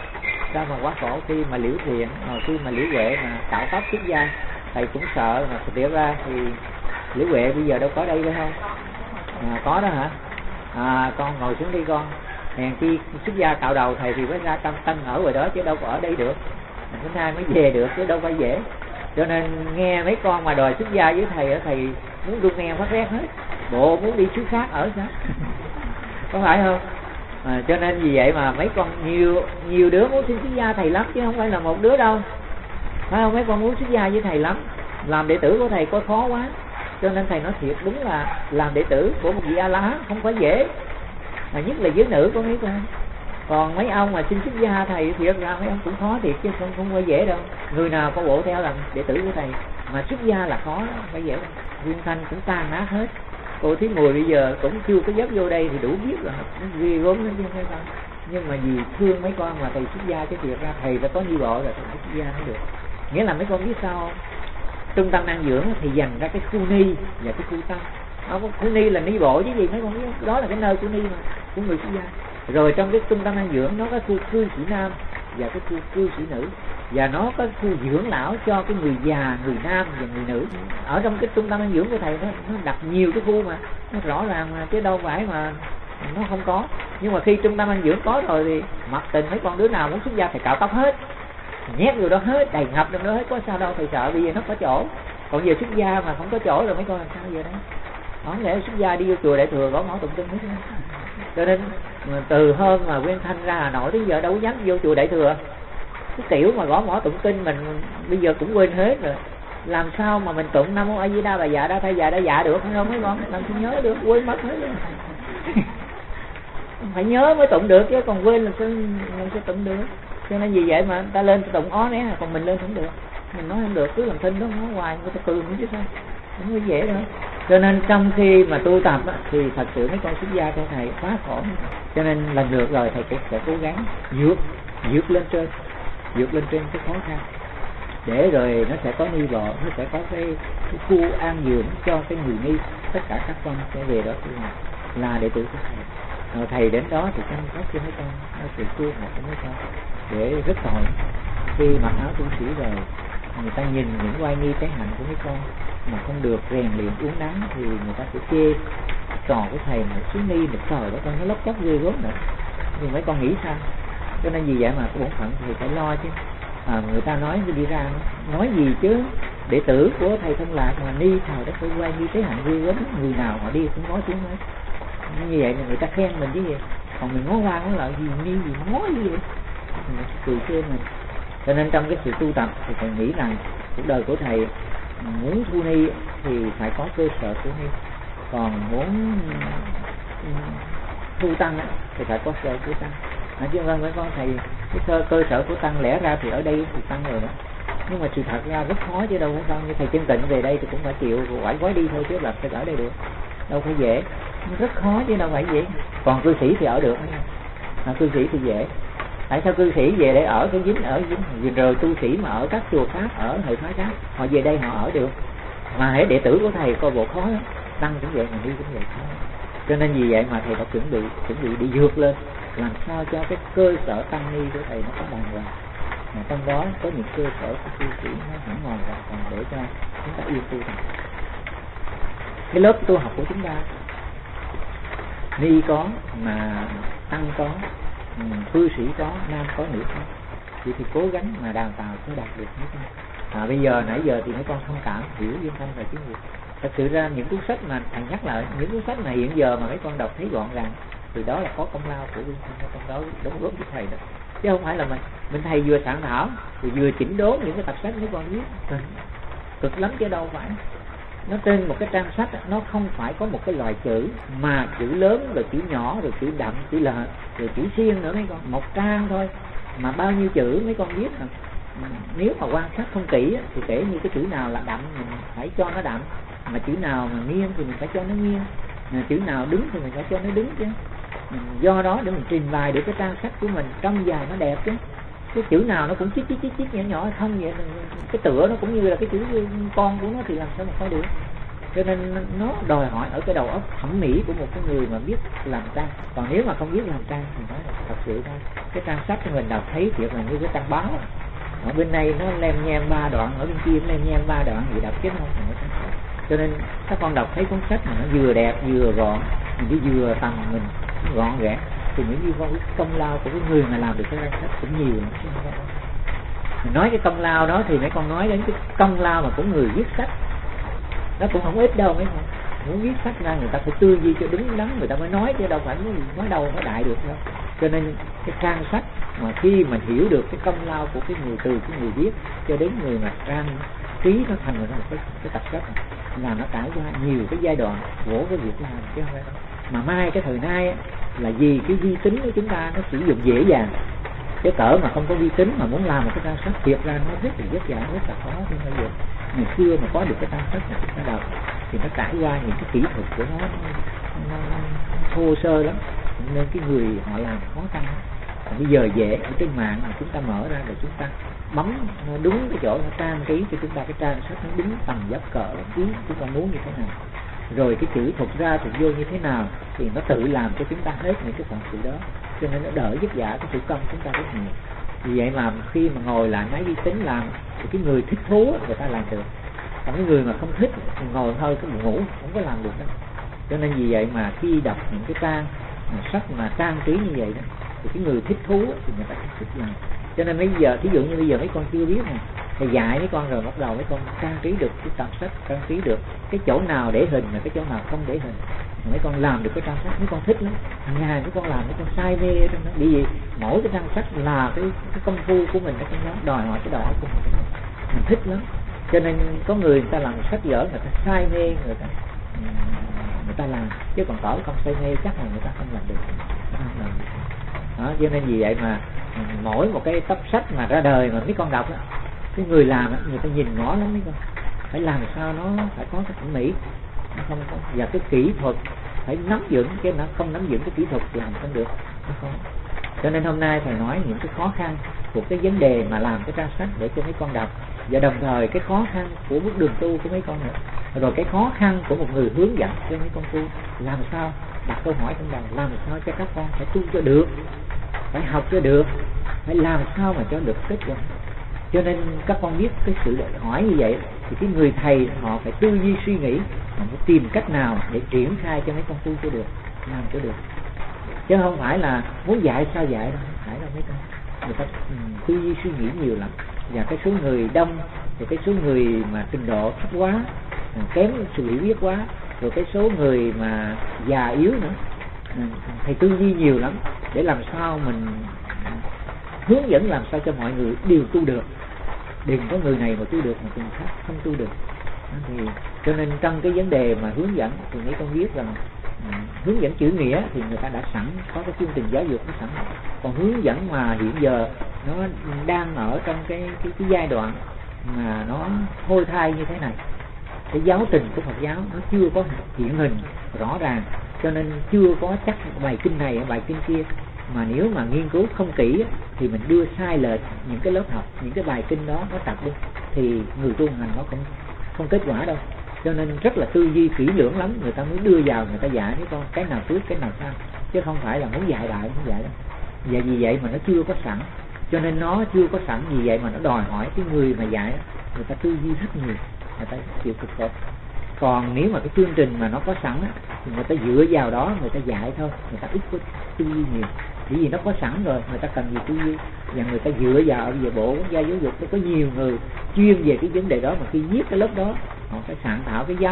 khi mà Liễu Thiện, khi mà Liễu Huệ mà tạo pháp xuất gia, thầy cũng sợ. Mà thực ra thì Liễu Huệ bây giờ đâu có đây phải không? Có đó hả? Con ngồi xuống đi con. Hèn chi xuất gia cạo đầu thầy thì phải ra Tân ở rồi đó, chứ đâu có ở đây được. Bữa nay mới về được chứ đâu phải dễ. Cho nên nghe mấy con mà đòi xuất gia với thầy, thầy muốn run nghe phát rét hết. Bộ muốn đi xứ khác ở sao? Có phải không? Cho nên vì vậy mà mấy con nhiều đứa muốn xin xuất gia thầy lắm, chứ không phải là một đứa đâu, phải không? Mấy con muốn xuất gia với thầy lắm, làm đệ tử của thầy có khó quá. Cho nên thầy nói thiệt, đúng là làm đệ tử của một vị A La Hán không phải dễ, mà nhất là giới nữ, có biết không? Còn mấy ông mà xin xuất gia thầy, thiệt ra mấy ông cũng khó thiệt chứ không phải dễ đâu. Người nào có bộ theo làm đệ tử của thầy mà xuất gia là khó đó, không phải dễ đâu. Nguyên Thanh cũng tan nát hết. Cô Thí Mùi bây giờ cũng chưa có dám vô đây thì đủ biết rồi, ghê gốm nữa chứ không phải. Nhưng mà vì thương mấy con mà thầy xuất gia, chứ thiệt ra thầy đã có như bộ rồi thầy xuất gia mới được. Nghĩa là mấy con biết sao không? Trung tâm năng dưỡng thì dành ra cái khu ni và cái khu tăng. Khu ni là ni bộ chứ gì mấy con biết, đó là cái nơi của ni mà, của người xuất gia. Rồi trong cái trung tâm năng dưỡng nó có khu cư sĩ nam và cái khu cư sĩ nữ, và nó có khu dưỡng lão cho cái người già, người nam và người nữ. Ở trong cái trung tâm năng dưỡng của thầy nó đặt nhiều cái khu mà nó rõ ràng mà, chứ đâu phải mà nó không có. Nhưng mà khi trung tâm năng dưỡng có rồi thì mặc tình mấy con đứa nào muốn xuất gia thầy cạo tóc hết, nhét vô đó hết, đầy ngập trong đó hết, có sao đâu thầy sợ. Bây giờ nó có chỗ, còn giờ xuất gia mà không có chỗ rồi mấy con làm sao giờ đấy? Không lẽ xuất gia đi vô chùa Đại Thừa gõ mõ tụng kinh hết. Cho nên từ hôm mà Nguyên Thanh ra Hà Nội đến giờ đâu có dám vô chùa Đại Thừa. Cái kiểu mà gõ mõ tụng kinh mình bây giờ cũng quên hết rồi. Làm sao mà mình tụng Nam Mô A Di Đà Bà Dạ Đa Thay Dạ Đa Dạ được không mấy con? Làm sao nhớ được, quên mất hết rồi. Phải nhớ mới tụng được chứ còn quên là sao tụng được. Cho nên vì vậy mà ta lên tụng ó né, còn mình lên không được. Mình nói không được, cứ làm thinh đó nói hoài người ta cười nữa chứ sao. Không có dễ đâu. Cho nên trong khi mà tu tập thì thật sự mấy con xuất gia cho thầy quá khổ. Cho nên lần lượt rồi thầy cũng sẽ cố gắng vượt lên trên cái khó khăn, để rồi nó sẽ có ni bộ, nó sẽ có cái khu an dưỡng cho cái người ni. Tất cả các con sẽ về đó là đệ tử của thầy. Rồi thầy đến đó thì chăm sóc cho mấy con, nó sự tu học của mấy con, để rất tội khi mặc áo tu sĩ rồi người ta nhìn những oai nghi cái hạnh của mấy con mà không được rèn luyện uống nắng thì người ta sẽ chê trò của thầy mà xuống ni một trời đó con nó lóc chóc ghê gớm nữa. Nhưng mấy con nghĩ sao? Cho nên vì vậy mà cái bổn phận thì phải lo chứ. Người ta nói đi ra nói gì chứ, đệ tử của thầy Thông Lạc mà ni thầy đó phải oai nghi cái hạnh ghê gớm, người nào họ đi cũng nói tiếng hết. Như vậy là người ta khen mình chứ gì, còn mình ngó qua ngó lại gì ni gì ngó gì vậy, mình cười chê mình. Cho nên trong cái sự tu tập thì thầy nghĩ rằng cuộc đời của thầy muốn thu ni thì phải có cơ sở của ni, còn muốn thu tăng thì phải có sở của tăng. Chứ không phải con thầy cái cơ sở của tăng lẽ ra thì ở đây thì tăng rồi đó, nhưng mà sự thật ra rất khó chứ đâu có tăng. Như thầy Chân Tịnh về đây thì cũng phải chịu quải quái đi thôi chứ làm sao ở đây được, đâu phải dễ, rất khó chứ đâu phải dễ. Còn cư sĩ thì ở được, cư sĩ thì dễ. Tại sao cư sĩ về để ở cái dính rồi tu sĩ mà ở các chùa khác, ở hệ phái khác, họ về đây họ ở được. Mà hễ đệ tử của thầy coi bộ khó lắm, tăng cũng vậy, mà đi cũng vậy khó. Cho nên vì vậy mà thầy đã chuẩn bị đi vượt lên, làm sao cho cái cơ sở tăng ni của thầy nó có đàng hoàng. Mà trong đó có những cơ sở của cư sĩ nó hẳn hoàn toàn còn để cho chúng ta yên tu thành. Cái lớp tu học của chúng ta ni có mà tăng có, cư sĩ có, nam có, nữ có, thì cố gắng mà đào tạo sẽ đạt được mấy con. Bây giờ nãy giờ thì mấy con thông cảm hiểu Duyên Thanh và tiếng Việt. Thật sự ra những cuốn sách mà thầy nhắc lại, những cuốn sách mà hiện giờ mà mấy con đọc thấy gọn ràng thì đó là có công lao của Duyên Thanh ở trong đó, đóng góp với thầy đó. Chứ không phải là mình thầy vừa soạn thảo thì vừa chỉnh đốn những cái tập sách mấy con viết cực lắm chứ đâu phải. Nó trên một cái trang sách nó không phải có một cái loại chữ mà chữ lớn rồi chữ nhỏ rồi chữ đậm chữ lợ rồi chữ xiên nữa mấy con, một trang thôi mà bao nhiêu chữ mấy con viết. Nếu mà quan sát không kỹ thì kể như cái chữ nào là đậm mình phải cho nó đậm, mà chữ nào mà nghiêng thì mình phải cho nó nghiêng, chữ nào đứng thì mình phải cho nó đứng chứ. Do đó để mình trình bày được cái trang sách của mình trong dài nó đẹp chứ. Cái chữ nào nó cũng chít nhỏ nhỏ không vậy, cái tựa nó cũng như là cái chữ con của nó thì làm sao mà có được. Cho nên nó đòi hỏi ở cái đầu óc thẩm mỹ của một cái người mà biết làm trang. Còn nếu mà không biết làm trang thì nói là thật sự thôi, cái trang sách của mình đọc thấy thiệt là như cái trang báo. Ở bên này nó lem nhem 3 đoạn, ở bên kia nó lem nhem 3 đoạn gì đọc chứ không phải trang sách. Cho nên các con đọc thấy cuốn sách mà nó vừa đẹp vừa gọn, mình chỉ vừa tầm mình gọn ghẽ thì những công lao của cái người mà làm được cái trang sách cũng nhiều. Mình nói cái công lao đó thì mấy con nói đến cái công lao mà của người viết sách, nó cũng không ít đâu mấy con. Muốn viết sách ra người ta phải tư duy cho đúng đắn người ta mới nói, chứ đâu phải nói đâu nói đại được đâu. Cho nên cái trang sách mà khi mình hiểu được cái công lao của cái người, từ cái người viết cho đến người mà trang trí nó thành một cái tập sách này, là nó trải qua nhiều cái giai đoạn của cái việc làm chứ không phải đâu. Mà mai cái thời nay á, là vì cái vi tính của chúng ta nó sử dụng dễ dàng. Cái cỡ mà không có vi tính mà muốn làm một cái trang sách thiệt ra nó rất là vất vả, rất là khó. Chứ bây giờ ngày xưa mà có được cái trang sách mà chúng ta đọc thì nó trải qua những cái kỹ thuật của nó thô sơ lắm, nên cái người họ làm khó khăn. Còn bây giờ dễ, ở trên mạng mà chúng ta mở ra để chúng ta bấm đúng cái chỗ nó trang trí cho chúng ta cái trang sách nó đúng tầm dấp cỡ ý chúng ta muốn như thế nào, rồi cái chữ thuật ra thuật vô như thế nào thì nó tự làm cho chúng ta hết những cái phần sự đó, cho nên nó đỡ vất vả cái thủ công chúng ta rất nhiều. Vì vậy mà khi mà ngồi lại máy vi tính làm thì cái người thích thú người ta làm được, còn cái người mà không thích thì ngồi hơi cái buồn ngủ không có làm được đó. Cho nên vì vậy mà khi đọc những cái trang sách mà trang trí như vậy đó thì cái người thích thú thì người ta thích làm. Cho nên bây giờ thí dụ như bây giờ mấy con chưa biết này, thầy dạy mấy con rồi bắt đầu mấy con trang trí được cái tập sách, trang trí được cái chỗ nào để hình và cái chỗ nào không để hình. Mấy con làm được cái trang sách mấy con thích lắm, ngày mấy con làm mấy con say mê trong đó. Bởi vì mỗi cái trang sách là cái công phu của mình, cái nó đòi hỏi cái đầu óc của mình thích lắm. Cho nên có người ta làm sách vở người ta say mê, người ta làm, chứ còn cỡ không say mê chắc là người ta không làm được. Đó, cho nên vì vậy mà mỗi một cái tập sách mà ra đời mà mấy con đọc đó, cái người làm đó, người ta nhìn ngó lắm mấy con, phải làm sao nó phải có cái thẩm mỹ, nó không có, và cái kỹ thuật phải nắm vững, cái nó không nắm vững cái kỹ thuật làm không được, nó khó. Cho nên hôm nay thầy nói những cái khó khăn của cái vấn đề mà làm cái trang sách để cho mấy con đọc, và đồng thời cái khó khăn của bước đường tu của mấy con nữa, rồi cái khó khăn của một người hướng dẫn cho mấy con tu, làm sao đặt câu hỏi trong đầu, làm sao cho các con phải tu cho được, phải học cho được, phải làm sao mà cho được kết quả. Cho nên các con biết cái sự hỏi như vậy thì cái người thầy họ phải tư duy suy nghĩ, họ phải tìm cách nào để triển khai cho mấy con tu cho được, làm cho được, chứ không phải là muốn dạy sao dạy đâu, không phải đâu mấy con. Người ta tư duy suy nghĩ nhiều lắm, và cái số người đông thì cái số người mà trình độ thấp quá, kém sự hiểu biết quá, rồi cái số người mà già yếu nữa, thầy tư duy nhiều lắm để làm sao mình hướng dẫn làm sao cho mọi người đều tu được, đừng có người này mà tu được mà người khác không tu được. Thì cho nên trong cái vấn đề mà hướng dẫn thì mấy con biết rằng hướng dẫn chữ nghĩa thì người ta đã sẵn có cái chương trình giáo dục nó sẵn rồi. Còn hướng dẫn mà hiện giờ nó đang ở trong cái giai đoạn mà nó phôi thai như thế này, cái giáo trình của Phật giáo nó chưa có hiện hình rõ ràng, cho nên chưa có chắc bài kinh này bài kinh kia, mà nếu mà nghiên cứu không kỹ thì mình đưa sai lệch những cái lớp học, những cái bài kinh đó nó tập đi thì người tu hành nó không kết quả đâu. Cho nên rất là tư duy kỹ lưỡng lắm, người ta mới đưa vào, người ta dạy mấy con cái nào trước cái nào sau, chứ không phải là muốn dạy đại không dạy đâu. Và vì vậy mà nó chưa có sẵn, cho nên nó chưa có sẵn, vì vậy mà nó đòi hỏi cái người mà dạy người ta tư duy rất nhiều, người ta chịu cực khổ. Còn nếu mà cái chương trình mà nó có sẵn á, thì người ta dựa vào đó người ta dạy thôi, người ta ít có tư duy nhiều, bởi vì nó có sẵn rồi, người ta cần gì tư duy. Và người ta dựa vào bây giờ bộ quốc gia giáo dục có nhiều người chuyên về cái vấn đề đó, mà khi viết cái lớp đó họ phải soạn thảo cái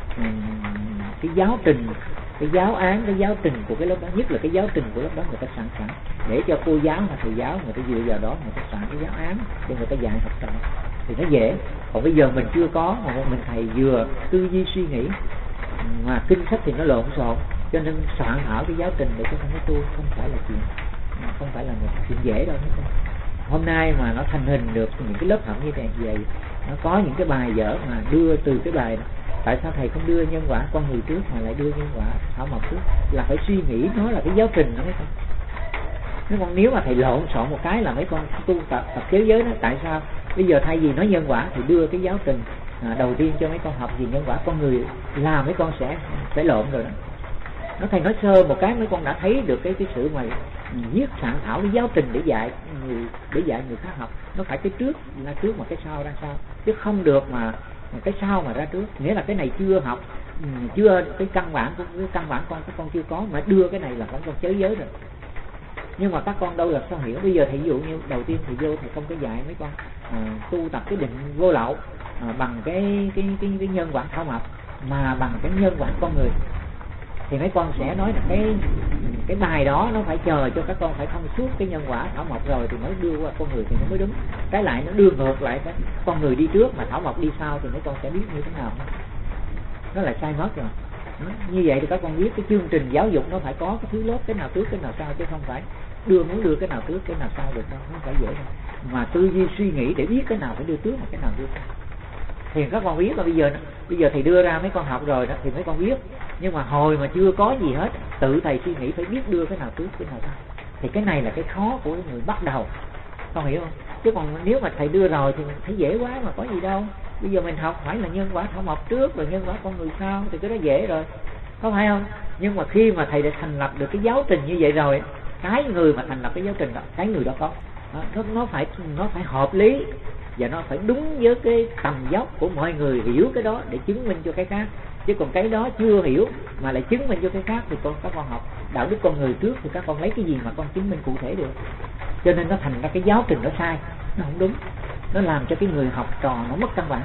giáo trình, cái giáo án, cái giáo trình của cái lớp đó, nhất là cái giáo trình của lớp đó người ta soạn sẵn để cho cô giáo và thầy giáo người ta dựa vào đó, người ta soạn cái giáo án để người ta dạy học trò thì nó dễ. Còn bây giờ mình chưa có, mà mình thầy vừa tư duy suy nghĩ mà kinh sách thì nó lộn xộn, cho nên soạn thảo cái giáo trình để cho nó tu không phải là một chuyện dễ đâu. Hôm nay mà nó thành hình được những cái lớp học như vậy, nó có những cái bài vở mà đưa từ cái bài đó. Tại sao thầy không đưa nhân quả con người trước mà lại đưa nhân quả thảo mộc trước? Là phải suy nghĩ nó là cái giáo trình đó mấy con. Nếu con nếu mà thầy lộn xộn một cái là mấy con tu tập chế giới đó. Tại sao bây giờ thay vì nói nhân quả thì đưa cái giáo trình đầu tiên cho mấy con học gì nhân quả con người, làm mấy con sẽ lộn rồi đó. Nó thầy nói sơ một cái mấy con đã thấy được cái sự mà viết soạn thảo cái giáo trình để dạy người khác học, nó phải cái trước ra trước mà cái sau ra sau, chứ không được mà cái sau mà ra trước. Nghĩa là cái này chưa học, chưa cái căn bản các con chưa có mà đưa cái này là con chới giới rồi. Nhưng mà các con đâu là sao hiểu. Bây giờ thầy ví dụ như đầu tiên thầy vô thầy không có dạy mấy con tu tập cái định vô lậu bằng cái nhân quả thảo mộc, mà bằng cái nhân quả con người, thì mấy con sẽ nói là cái bài đó nó phải chờ cho các con phải thông suốt cái nhân quả thảo mộc rồi thì mới đưa qua con người thì nó mới đúng. Cái lại nó đưa ngược lại, cái con người đi trước mà thảo mộc đi sau thì mấy con sẽ biết như thế nào, nó lại sai mất rồi. Như vậy thì các con biết cái chương trình giáo dục nó phải có cái thứ lớp cái nào trước cái nào sau, chứ không phải muốn đưa cái nào trước cái nào sau được đâu, không phải dễ đâu. Mà tư duy suy nghĩ để biết cái nào phải đưa trước mà cái nào đưa sau. Thì các con biết là bây giờ thầy đưa ra mấy con học rồi đó thì mấy con biết, nhưng mà hồi mà chưa có gì hết, tự thầy suy nghĩ phải biết đưa cái nào trước cái nào sau. Thì cái này là cái khó của người bắt đầu, con hiểu không? Chứ còn nếu mà thầy đưa rồi thì mình thấy dễ quá mà có gì đâu. Bây giờ mình học phải là nhân quả thảo mộc trước rồi nhân quả con người sau thì cái đó dễ rồi, có phải không? Nhưng mà khi mà thầy đã thành lập được cái giáo trình như vậy rồi, cái người mà thành lập cái giáo trình đó, cái người đó có nó phải hợp lý và nó phải đúng với cái tầm dốc của mọi người hiểu cái đó để chứng minh cho cái khác. Chứ còn cái đó chưa hiểu mà lại chứng minh cho cái khác thì các con học đạo đức con người trước thì các con lấy cái gì mà con chứng minh cụ thể được? Cho nên nó thành ra cái giáo trình nó sai, nó không đúng, nó làm cho cái người học trò nó mất căn bản,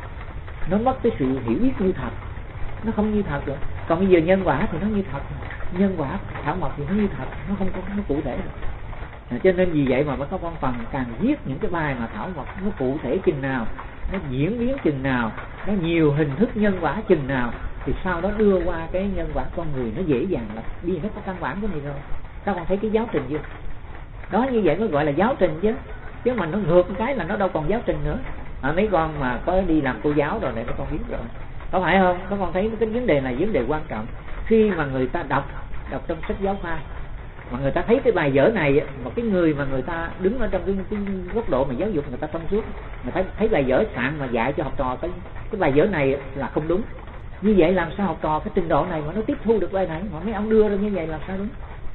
nó mất cái sự hiểu biết như thật, nó không như thật rồi. Còn bây giờ nhân quả thì nó như thật, nhân quả thảo mộc thì nó như thật, nó không có nó cụ thể rồi. Cho nên vì vậy mà các con phần càng viết những cái bài mà thảo mộc nó cụ thể chừng nào, nó diễn biến chừng nào, nó nhiều hình thức nhân quả chừng nào, thì sau đó đưa qua cái nhân quả con người nó dễ dàng lắm, vì nó có căn bản cái này rồi. Các con thấy cái giáo trình chưa? Đó, như vậy mới gọi là giáo trình chứ mà nó ngược cái là nó đâu còn giáo trình nữa. Mấy con mà có đi làm cô giáo rồi này các con biết rồi, có phải không? Các con thấy cái vấn đề này vấn đề quan trọng. Khi mà người ta đọc trong sách giáo khoa mà người ta thấy cái bài vở này, một cái người mà người ta đứng ở trong cái góc độ mà giáo dục người ta thông suốt, người ta thấy bài vở soạn mà dạy cho học trò cái bài vở này là không đúng. Như vậy làm sao học trò cái trình độ này mà nó tiếp thu được bài này, mà mấy ông đưa ra như vậy làm sao đúng?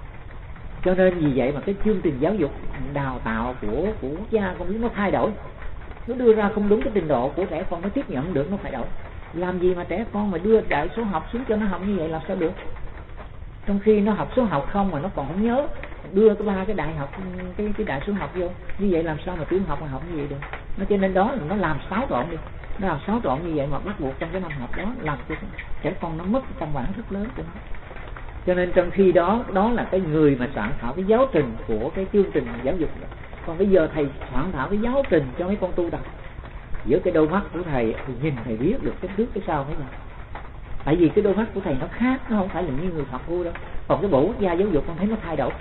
Cho nên vì vậy mà cái chương trình giáo dục đào tạo của quốc gia con biết nó thay đổi, nó đưa ra không đúng cái trình độ của trẻ con nó tiếp nhận được, nó phải đổi. Làm gì mà trẻ con mà đưa đại số học xuống cho nó học như vậy làm sao được? Trong khi nó học số học không mà nó còn không nhớ, đưa cái ba cái đại học cái đại số học vô, như vậy làm sao mà tiểu học mà học như vậy được? Nó cho nên đó là nó làm xáo trộn đi, nó làm xáo trộn như vậy mà bắt buộc trong cái năm học đó làm cho trẻ con nó mất cái căn bản rất lớn của nó. Cho nên trong khi đó là cái người mà soạn thảo cái giáo trình của cái chương trình giáo dục đó. Còn bây giờ thầy soạn thảo cái giáo trình cho mấy con tu tập, giữa cái đôi mắt của thầy thì nhìn thầy biết được cái trước cái sau mấy nào. Tại vì cái đôi mắt của thầy nó khác, nó không phải là như người Phật tu đâu. Còn cái bộ quốc gia giáo dục con thấy nó thay đổi.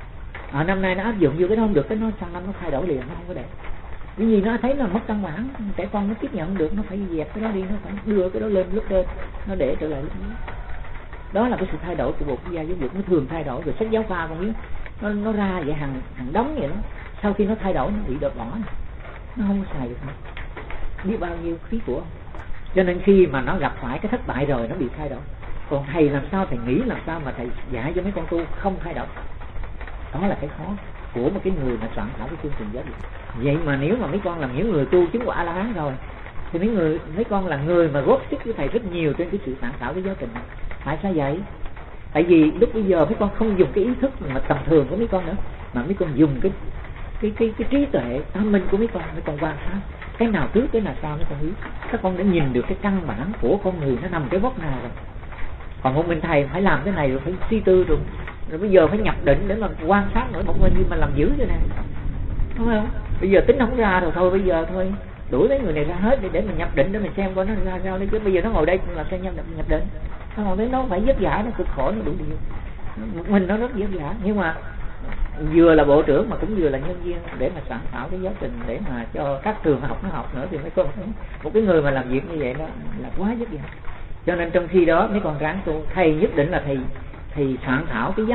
Năm nay nó áp dụng vô cái đó không được, cái nó sang năm nó thay đổi liền, nó không có đẹp. Bởi vì nó thấy nó mất căn bản, trẻ con nó tiếp nhận được, nó phải dẹp cái đó đi, nó phải đưa cái đó lên lúc lên, nó để trở lại lúc đó. Đó là cái sự thay đổi của bộ quốc gia giáo dục, nó thường thay đổi. Rồi sách giáo khoa con biết nó ra vậy hàng đống vậy đó, sau khi nó thay đổi nó bị đợt bỏ, nó không có xài được nữa, biết bao nhiêu khí của. Cho nên khi mà nó gặp phải cái thất bại rồi nó bị thay đổi. Còn thầy làm sao, thầy nghĩ làm sao mà thầy dạy cho mấy con tu không thay đổi? Đó là cái khó của một cái người mà soạn thảo cái chương trình giáo dục. Vậy mà nếu mà mấy con làm những người tu chứng quả A-la-hán rồi thì mấy con là người mà góp sức với thầy rất nhiều trên cái sự soạn thảo cái giáo trình này. Tại sao vậy? Tại vì lúc bây giờ mấy con không dùng cái ý thức mà tầm thường của mấy con nữa, mà mấy con dùng cái trí tuệ tâm minh của mấy con quan sát cái nào trước cái nào sau mấy con biết. Các con đã nhìn được cái căn bản của con người nó nằm cái góc nào rồi. Còn một mình thầy phải làm cái này rồi phải suy tư rồi bây giờ phải nhập định để mà quan sát nữa, một mình mà làm dữ rồi nè, đúng không? Bây giờ tính không ra rồi thôi, bây giờ thôi đuổi mấy người này ra hết để mình nhập định để mình xem coi nó ra sao đấy. Chứ bây giờ nó ngồi đây là xem nhập định, nó ngồi đấy nó phải vất vả, nó cực khổ, nó đủ điều, một mình nó rất vất vả. Nhưng mà vừa là bộ trưởng mà cũng vừa là nhân viên để mà soạn thảo cái giáo trình để mà cho các trường học nó học nữa, thì mấy con một cái người mà làm việc như vậy đó là quá vất vả. Cho nên trong khi đó mấy con ráng tu, thầy nhất định là thầy soạn thảo cái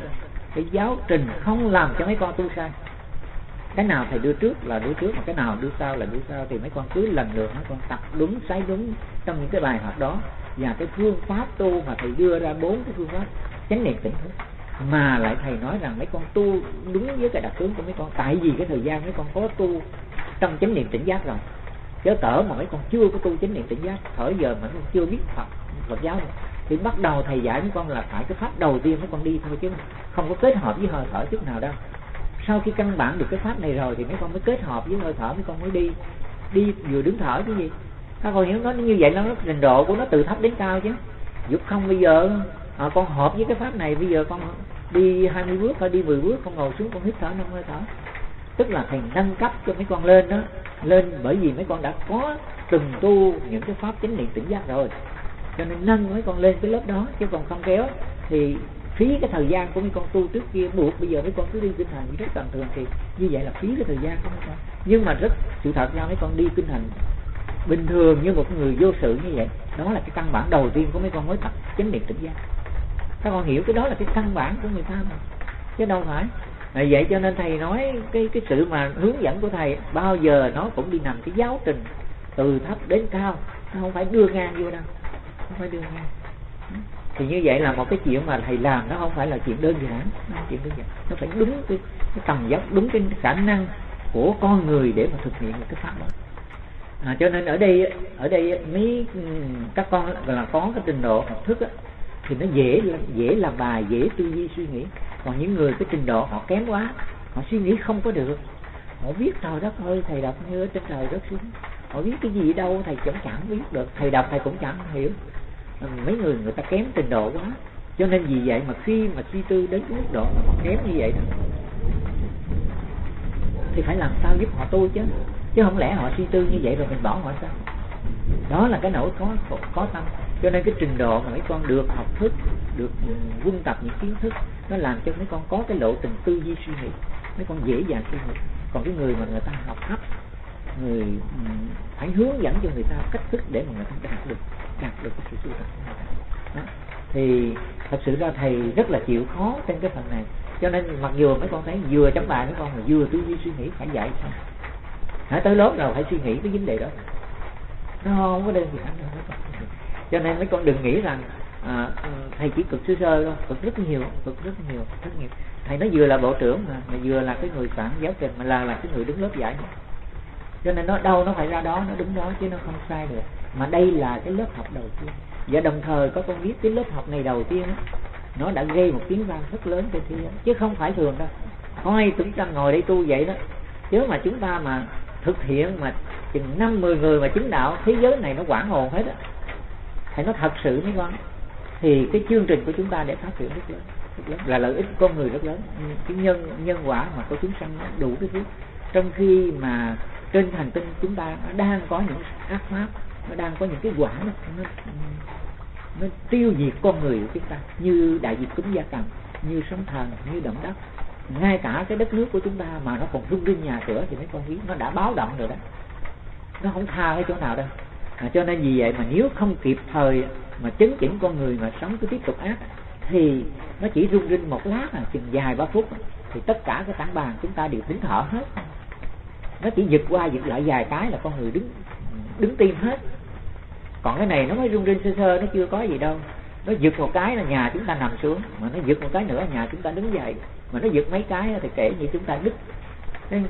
giáo trình không làm cho mấy con tu sai. Cái nào thầy đưa trước là đưa trước, mà cái nào đưa sau là đưa sau, thì mấy con cứ lần lượt mấy con tập đúng, sai đúng trong những cái bài học đó. Và cái phương pháp tu mà thầy đưa ra 4 cái phương pháp chánh niệm tỉnh thức, mà lại thầy nói rằng mấy con tu đúng với cái đặc tướng của mấy con. Tại vì cái thời gian mấy con có tu trong chánh niệm tỉnh giác rồi, chứ cỡ mà mấy con chưa có tu chánh niệm tỉnh giác, thời giờ mà con chưa biết Phật giáo rồi, thì bắt đầu thầy dạy mấy con là phải cái pháp đầu tiên mấy con đi thôi, chứ không có kết hợp với hơi thở chút nào đâu. Sau khi căn bản được cái pháp này rồi thì mấy con mới kết hợp với hơi thở, mấy con mới đi vừa đứng thở chứ gì. Các con hiểu nó như vậy, nó trình độ của nó từ thấp đến cao chứ. Dục không bây giờ con hợp với cái pháp này, bây giờ con đi 20 bước thôi, đi 10 bước con ngồi xuống con hít thở 5 hơi thở. Tức là thầy nâng cấp cho mấy con lên đó, lên bởi vì mấy con đã có từng tu những cái pháp chánh niệm tỉnh giác rồi. cho nên nâng mấy con lên cái lớp đó, chứ còn không kéo thì phí cái thời gian của mấy con tu trước kia, buộc bây giờ mấy con cứ đi kinh hành rất tầm thường, thì như vậy là phí cái thời gian của mấy con. Nhưng mà rất sự thật ra mấy con đi kinh hành bình thường như một người vô sự như vậy, đó là cái căn bản đầu tiên của mấy con mới tập chánh niệm tỉnh giác. Các con hiểu cái đó là cái căn bản của người ta mà, chứ đâu phải. Vậy cho nên thầy nói cái sự mà hướng dẫn của thầy bao giờ nó cũng đi nằm cái giáo trình từ thấp đến cao, nó không phải đưa ngang vô đâu, không phải đưa ngang. Thì như vậy là một cái chuyện mà thầy làm nó không phải là chuyện đơn giản, nó phải đúng cái tầm dốc, đúng cái khả năng của con người để mà thực hiện một cái pháp đó. Cho nên ở đây mấy các con là có cái trình độ học thức á, thì nó dễ làm bài, dễ tư duy suy nghĩ. Còn những người cái trình độ họ kém quá, họ suy nghĩ không có được, họ viết trời đất ơi thầy đọc như ở trên trời đất xuống, họ viết cái gì đâu thầy chẳng biết được, thầy đọc thầy cũng chẳng hiểu. Mấy người ta kém trình độ quá, cho nên vì vậy mà khi mà suy tư đến cái mức độ mà họ kém như vậy đó, thì phải làm sao giúp họ tu chứ không lẽ họ suy tư như vậy rồi mình bỏ họ sao? Đó là cái nỗi có tâm. Cho nên cái trình độ mà mấy con được học thức, được quân tập những kiến thức, nó làm cho mấy con có cái lộ trình tư duy suy nghĩ, mấy con dễ dàng suy nghĩ. Còn cái người mà người ta học thấp, người phải hướng dẫn cho người ta cách thức để mà người ta đạt được cái sự tu tập của người ta. Thì thật sự ra thầy rất là chịu khó trên cái phần này. Cho nên mặc dù mấy con thấy vừa chấm bài mấy con mà vừa tư duy suy nghĩ phải dạy xong. Tới lớp rồi phải suy nghĩ cái vấn đề đó, nó không có đơn giản đâu. Cho nên mấy con đừng nghĩ rằng thầy chỉ cực sơ thôi, cực rất nhiều. Thầy nó vừa là bộ trưởng mà vừa là cái người soạn giáo trình, mà là cái người đứng lớp dạy. Cho nên nó đâu nó phải ra đó, nó đúng đó chứ nó không sai được. Mà đây là cái lớp học đầu tiên, và đồng thời có con biết cái lớp học này đầu tiên đó, nó đã gây một tiếng vang rất lớn trên thế giới, chứ không phải thường đâu. Thôi chúng ta ngồi đây tu vậy đó, chứ mà chúng ta mà thực hiện mà chừng 5-10 người mà chứng đạo, thế giới này nó quảng hồn hết á. Thầy nói thật sự mấy con, thì cái chương trình của chúng ta để phát triển rất lớn, là lợi ích con người rất lớn. Cái nhân quả mà của chúng sanh nó đủ cái thứ. Trong khi mà trên hành tinh chúng ta đang có những ác pháp, nó đang có những cái quả nó tiêu diệt con người của chúng ta, như đại dịch cúm gia cầm, như sóng thần, như động đất. Ngay cả cái đất nước của chúng ta mà nó còn rung rinh nhà cửa thì mấy con biết nó đã báo động rồi đó, nó không tha cái chỗ nào đâu. Cho nên vì vậy mà nếu không kịp thời mà chấn chỉnh con người mà sống cứ tiếp tục ác, thì nó chỉ rung rinh một lát chừng vài 3 phút thì tất cả cái tảng bàn chúng ta đều nín thở hết. Nó chỉ giật qua giật lại vài cái là con người đứng tim hết. Còn cái này nó mới rung rinh sơ, nó chưa có gì đâu. Nó giật một cái là nhà chúng ta nằm xuống, mà nó giật một cái nữa nhà chúng ta đứng dậy, mà nó giật mấy cái thì kể như chúng ta đứt. Nên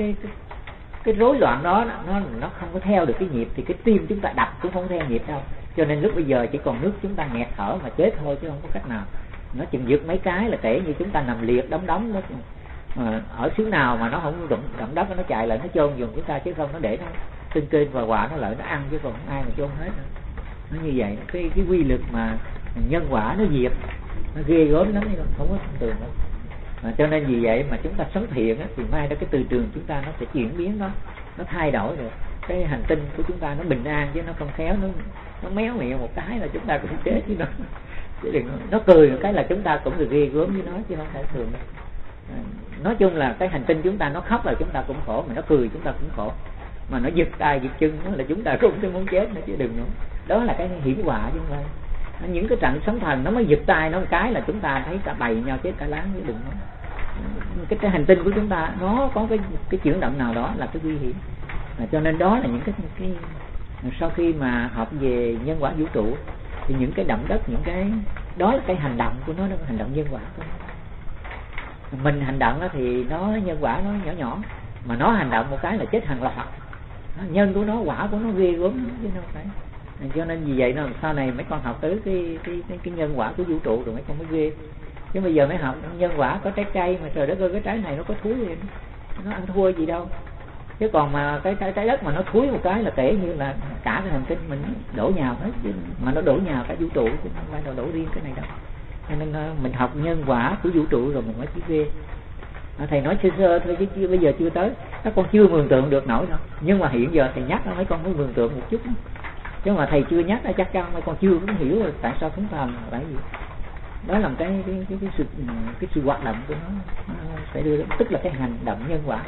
cái rối loạn đó nó không có theo được cái nhịp, thì cái tim chúng ta đập cũng không theo nhịp đâu. Cho nên lúc bây giờ chỉ còn nước chúng ta nghẹt thở mà chết thôi, chứ không có cách nào. Nó chừng giật mấy cái là kể như chúng ta nằm liệt đóng đó. Mà ở xứ nào mà nó không động đất nó chạy lại nó chôn dùng chúng ta, chứ không nó để nó trên kênh và quả nó lợi nó ăn, chứ còn không ai mà chôn hết. Nó như vậy, cái quy luật mà nhân quả nó diệt, nó ghê gớm lắm, không có thông thường đâu. Cho nên vì vậy mà chúng ta sống thiện thì mai đó cái từ trường chúng ta nó sẽ chuyển biến, nó thay đổi được. Cái hành tinh của chúng ta nó bình an, chứ nó không khéo nó méo miệng một cái là chúng ta cũng chết chứ nó cười một cái là chúng ta cũng được ghê gớm với nó, chứ không phải thường đâu. Nói chung là cái hành tinh chúng ta nó khóc là chúng ta cũng khổ, mà nó cười chúng ta cũng khổ, mà nó giật tay giật chân là chúng ta cũng muốn chết nữa, chứ đừng nữa. Đó là cái hiểm họa chứ không phải. Những cái trận sóng thần nó mới giật tay nó một cái là chúng ta thấy cả bầy nhau chết cả láng, chứ đừng nữa. Cái hành tinh của chúng ta nó có cái chuyển động nào đó là cái nguy hiểm. Cho nên đó là những cái sau khi mà học về nhân quả vũ trụ thì những cái động đất, những cái đó là cái hành động của nó, hành động nhân quả của nó. Mình hành động thì nó nhân quả nó nhỏ, mà nó hành động một cái là chết hàng loạt. Nhân của nó, quả của nó ghê gớm chứ đâu phải. Cho nên vì vậy sau này mấy con học tới cái nhân quả của vũ trụ rồi mấy con mới ghê. Chứ bây giờ mới học nhân quả có trái cây mà trời đất ơi cái trái này nó có thúi gì, nó ăn thua gì đâu. Chứ còn mà cái trái đất mà nó thúi một cái là kể như là cả cái hành tinh mình đổ nhào hết, chứ mà nó đổ nhào cả vũ trụ chứ không phải đổ riêng cái này đâu. Cho nên mình học nhân quả của vũ trụ rồi mình mới biết ghê. Thầy nói sơ thôi chứ bây giờ chưa tới, các con chưa mường tượng được nổi đâu. Nhưng mà hiện giờ thầy nhắc mấy con mới mường tượng một chút. chứ mà thầy chưa nhắc chắc chắn mấy con chưa cũng hiểu rồi tại sao phóng thần là gì. Đó là cái sự hoạt động của nó sẽ đưa đến, tức là cái hành động nhân quả.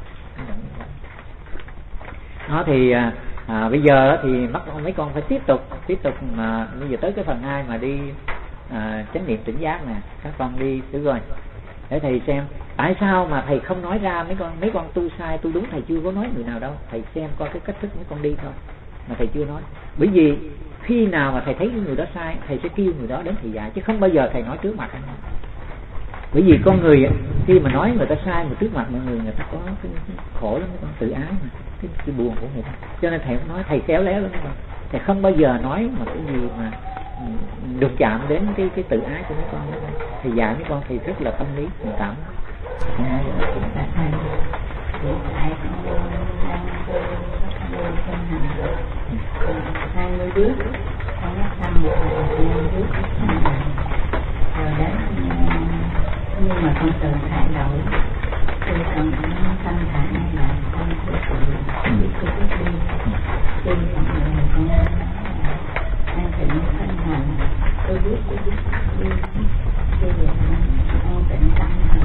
Đó thì bây giờ thì mấy con phải tiếp tục mà bây giờ tới cái phần 2 mà đi chánh niệm tỉnh giác nè, các con đi thử rồi để thầy xem tại sao mà thầy không nói ra mấy con tu sai tu đúng, thầy chưa có nói người nào đâu, thầy xem coi cái cách thức mấy con đi thôi mà thầy chưa nói. Bởi vì khi nào mà thầy thấy người đó sai, thầy sẽ kêu người đó đến thầy dạy, chứ không bao giờ thầy nói trước mặt anh. Bởi vì con người khi mà nói người ta sai mà trước mặt mọi người, người ta có cái khổ lắm, con tự ái mà, cái buồn của người ta. Cho nên thầy nói, thầy khéo léo lắm, thầy không bao giờ nói mà cái gì mà đụng chạm đến cái tự ái của mấy con. Thầy dạy mấy con thì rất là tâm lý tình cảm. Hai mươi đứa con nhắc thăm một đứa rồi đến nhưng mà con tự thay đổi khi con thanh thản là con tự đi con an tịnh thanh hành, tôi biết đi khi về an tịnh tâm hành,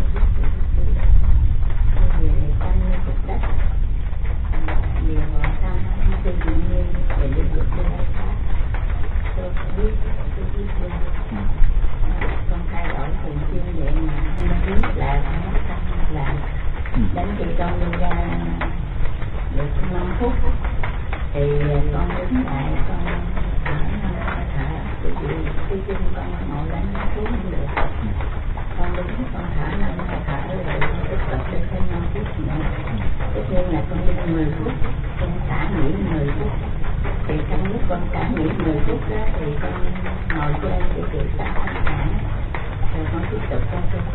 khi về tâm như cực đất nhiều tâm tôi tự nhiên để đi được đi đây khác tôi biết đi con thay đổi thường xuyên vậy mà không biết là con mất tâm là đến khi con đi ra được 5 phút thì con đứng lại con thở cái chân con ngồi đánh xuống không được, con đứng con thở 5 thở rồi tiếp tục đi thêm 5 phút nữa. Tất nhiên là con đi 10 phút, con xả nghỉ 10 phút. Thì trong lúc con xả nghỉ 10 phút đó thì con ngồi trên để chịu xả thẳng, rồi con tiếp tục.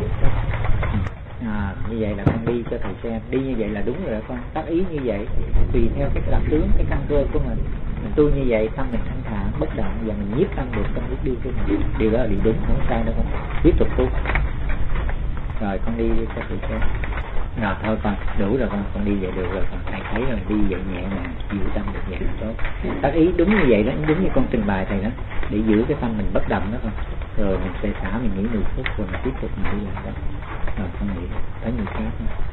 Như vậy là con đi cho thầy xem, đi như vậy là đúng rồi đó con, tác ý như vậy tùy theo cái đặc tướng, cái căn cơ của mình tu như vậy, tâm mình thanh thản bất động và mình nhiếp tâm được trong lúc đi của mình, điều đó là điều đúng, không sai đâu con, tiếp tục tu. Rồi con đi cho thầy xem. Rồi thôi con đủ rồi con đi vậy được rồi, con thầy thấy rồi đi vậy nhẹ nhàng dịu tâm được vậy là tốt. Tác ý đúng như vậy đó, đúng như con trình bày thầy đó, để giữ cái tâm mình bất động đó con, rồi mình sẽ xả mình nghỉ 10 phút rồi mình tiếp tục mình đi làm đó. Rồi con nghĩ tới người khác.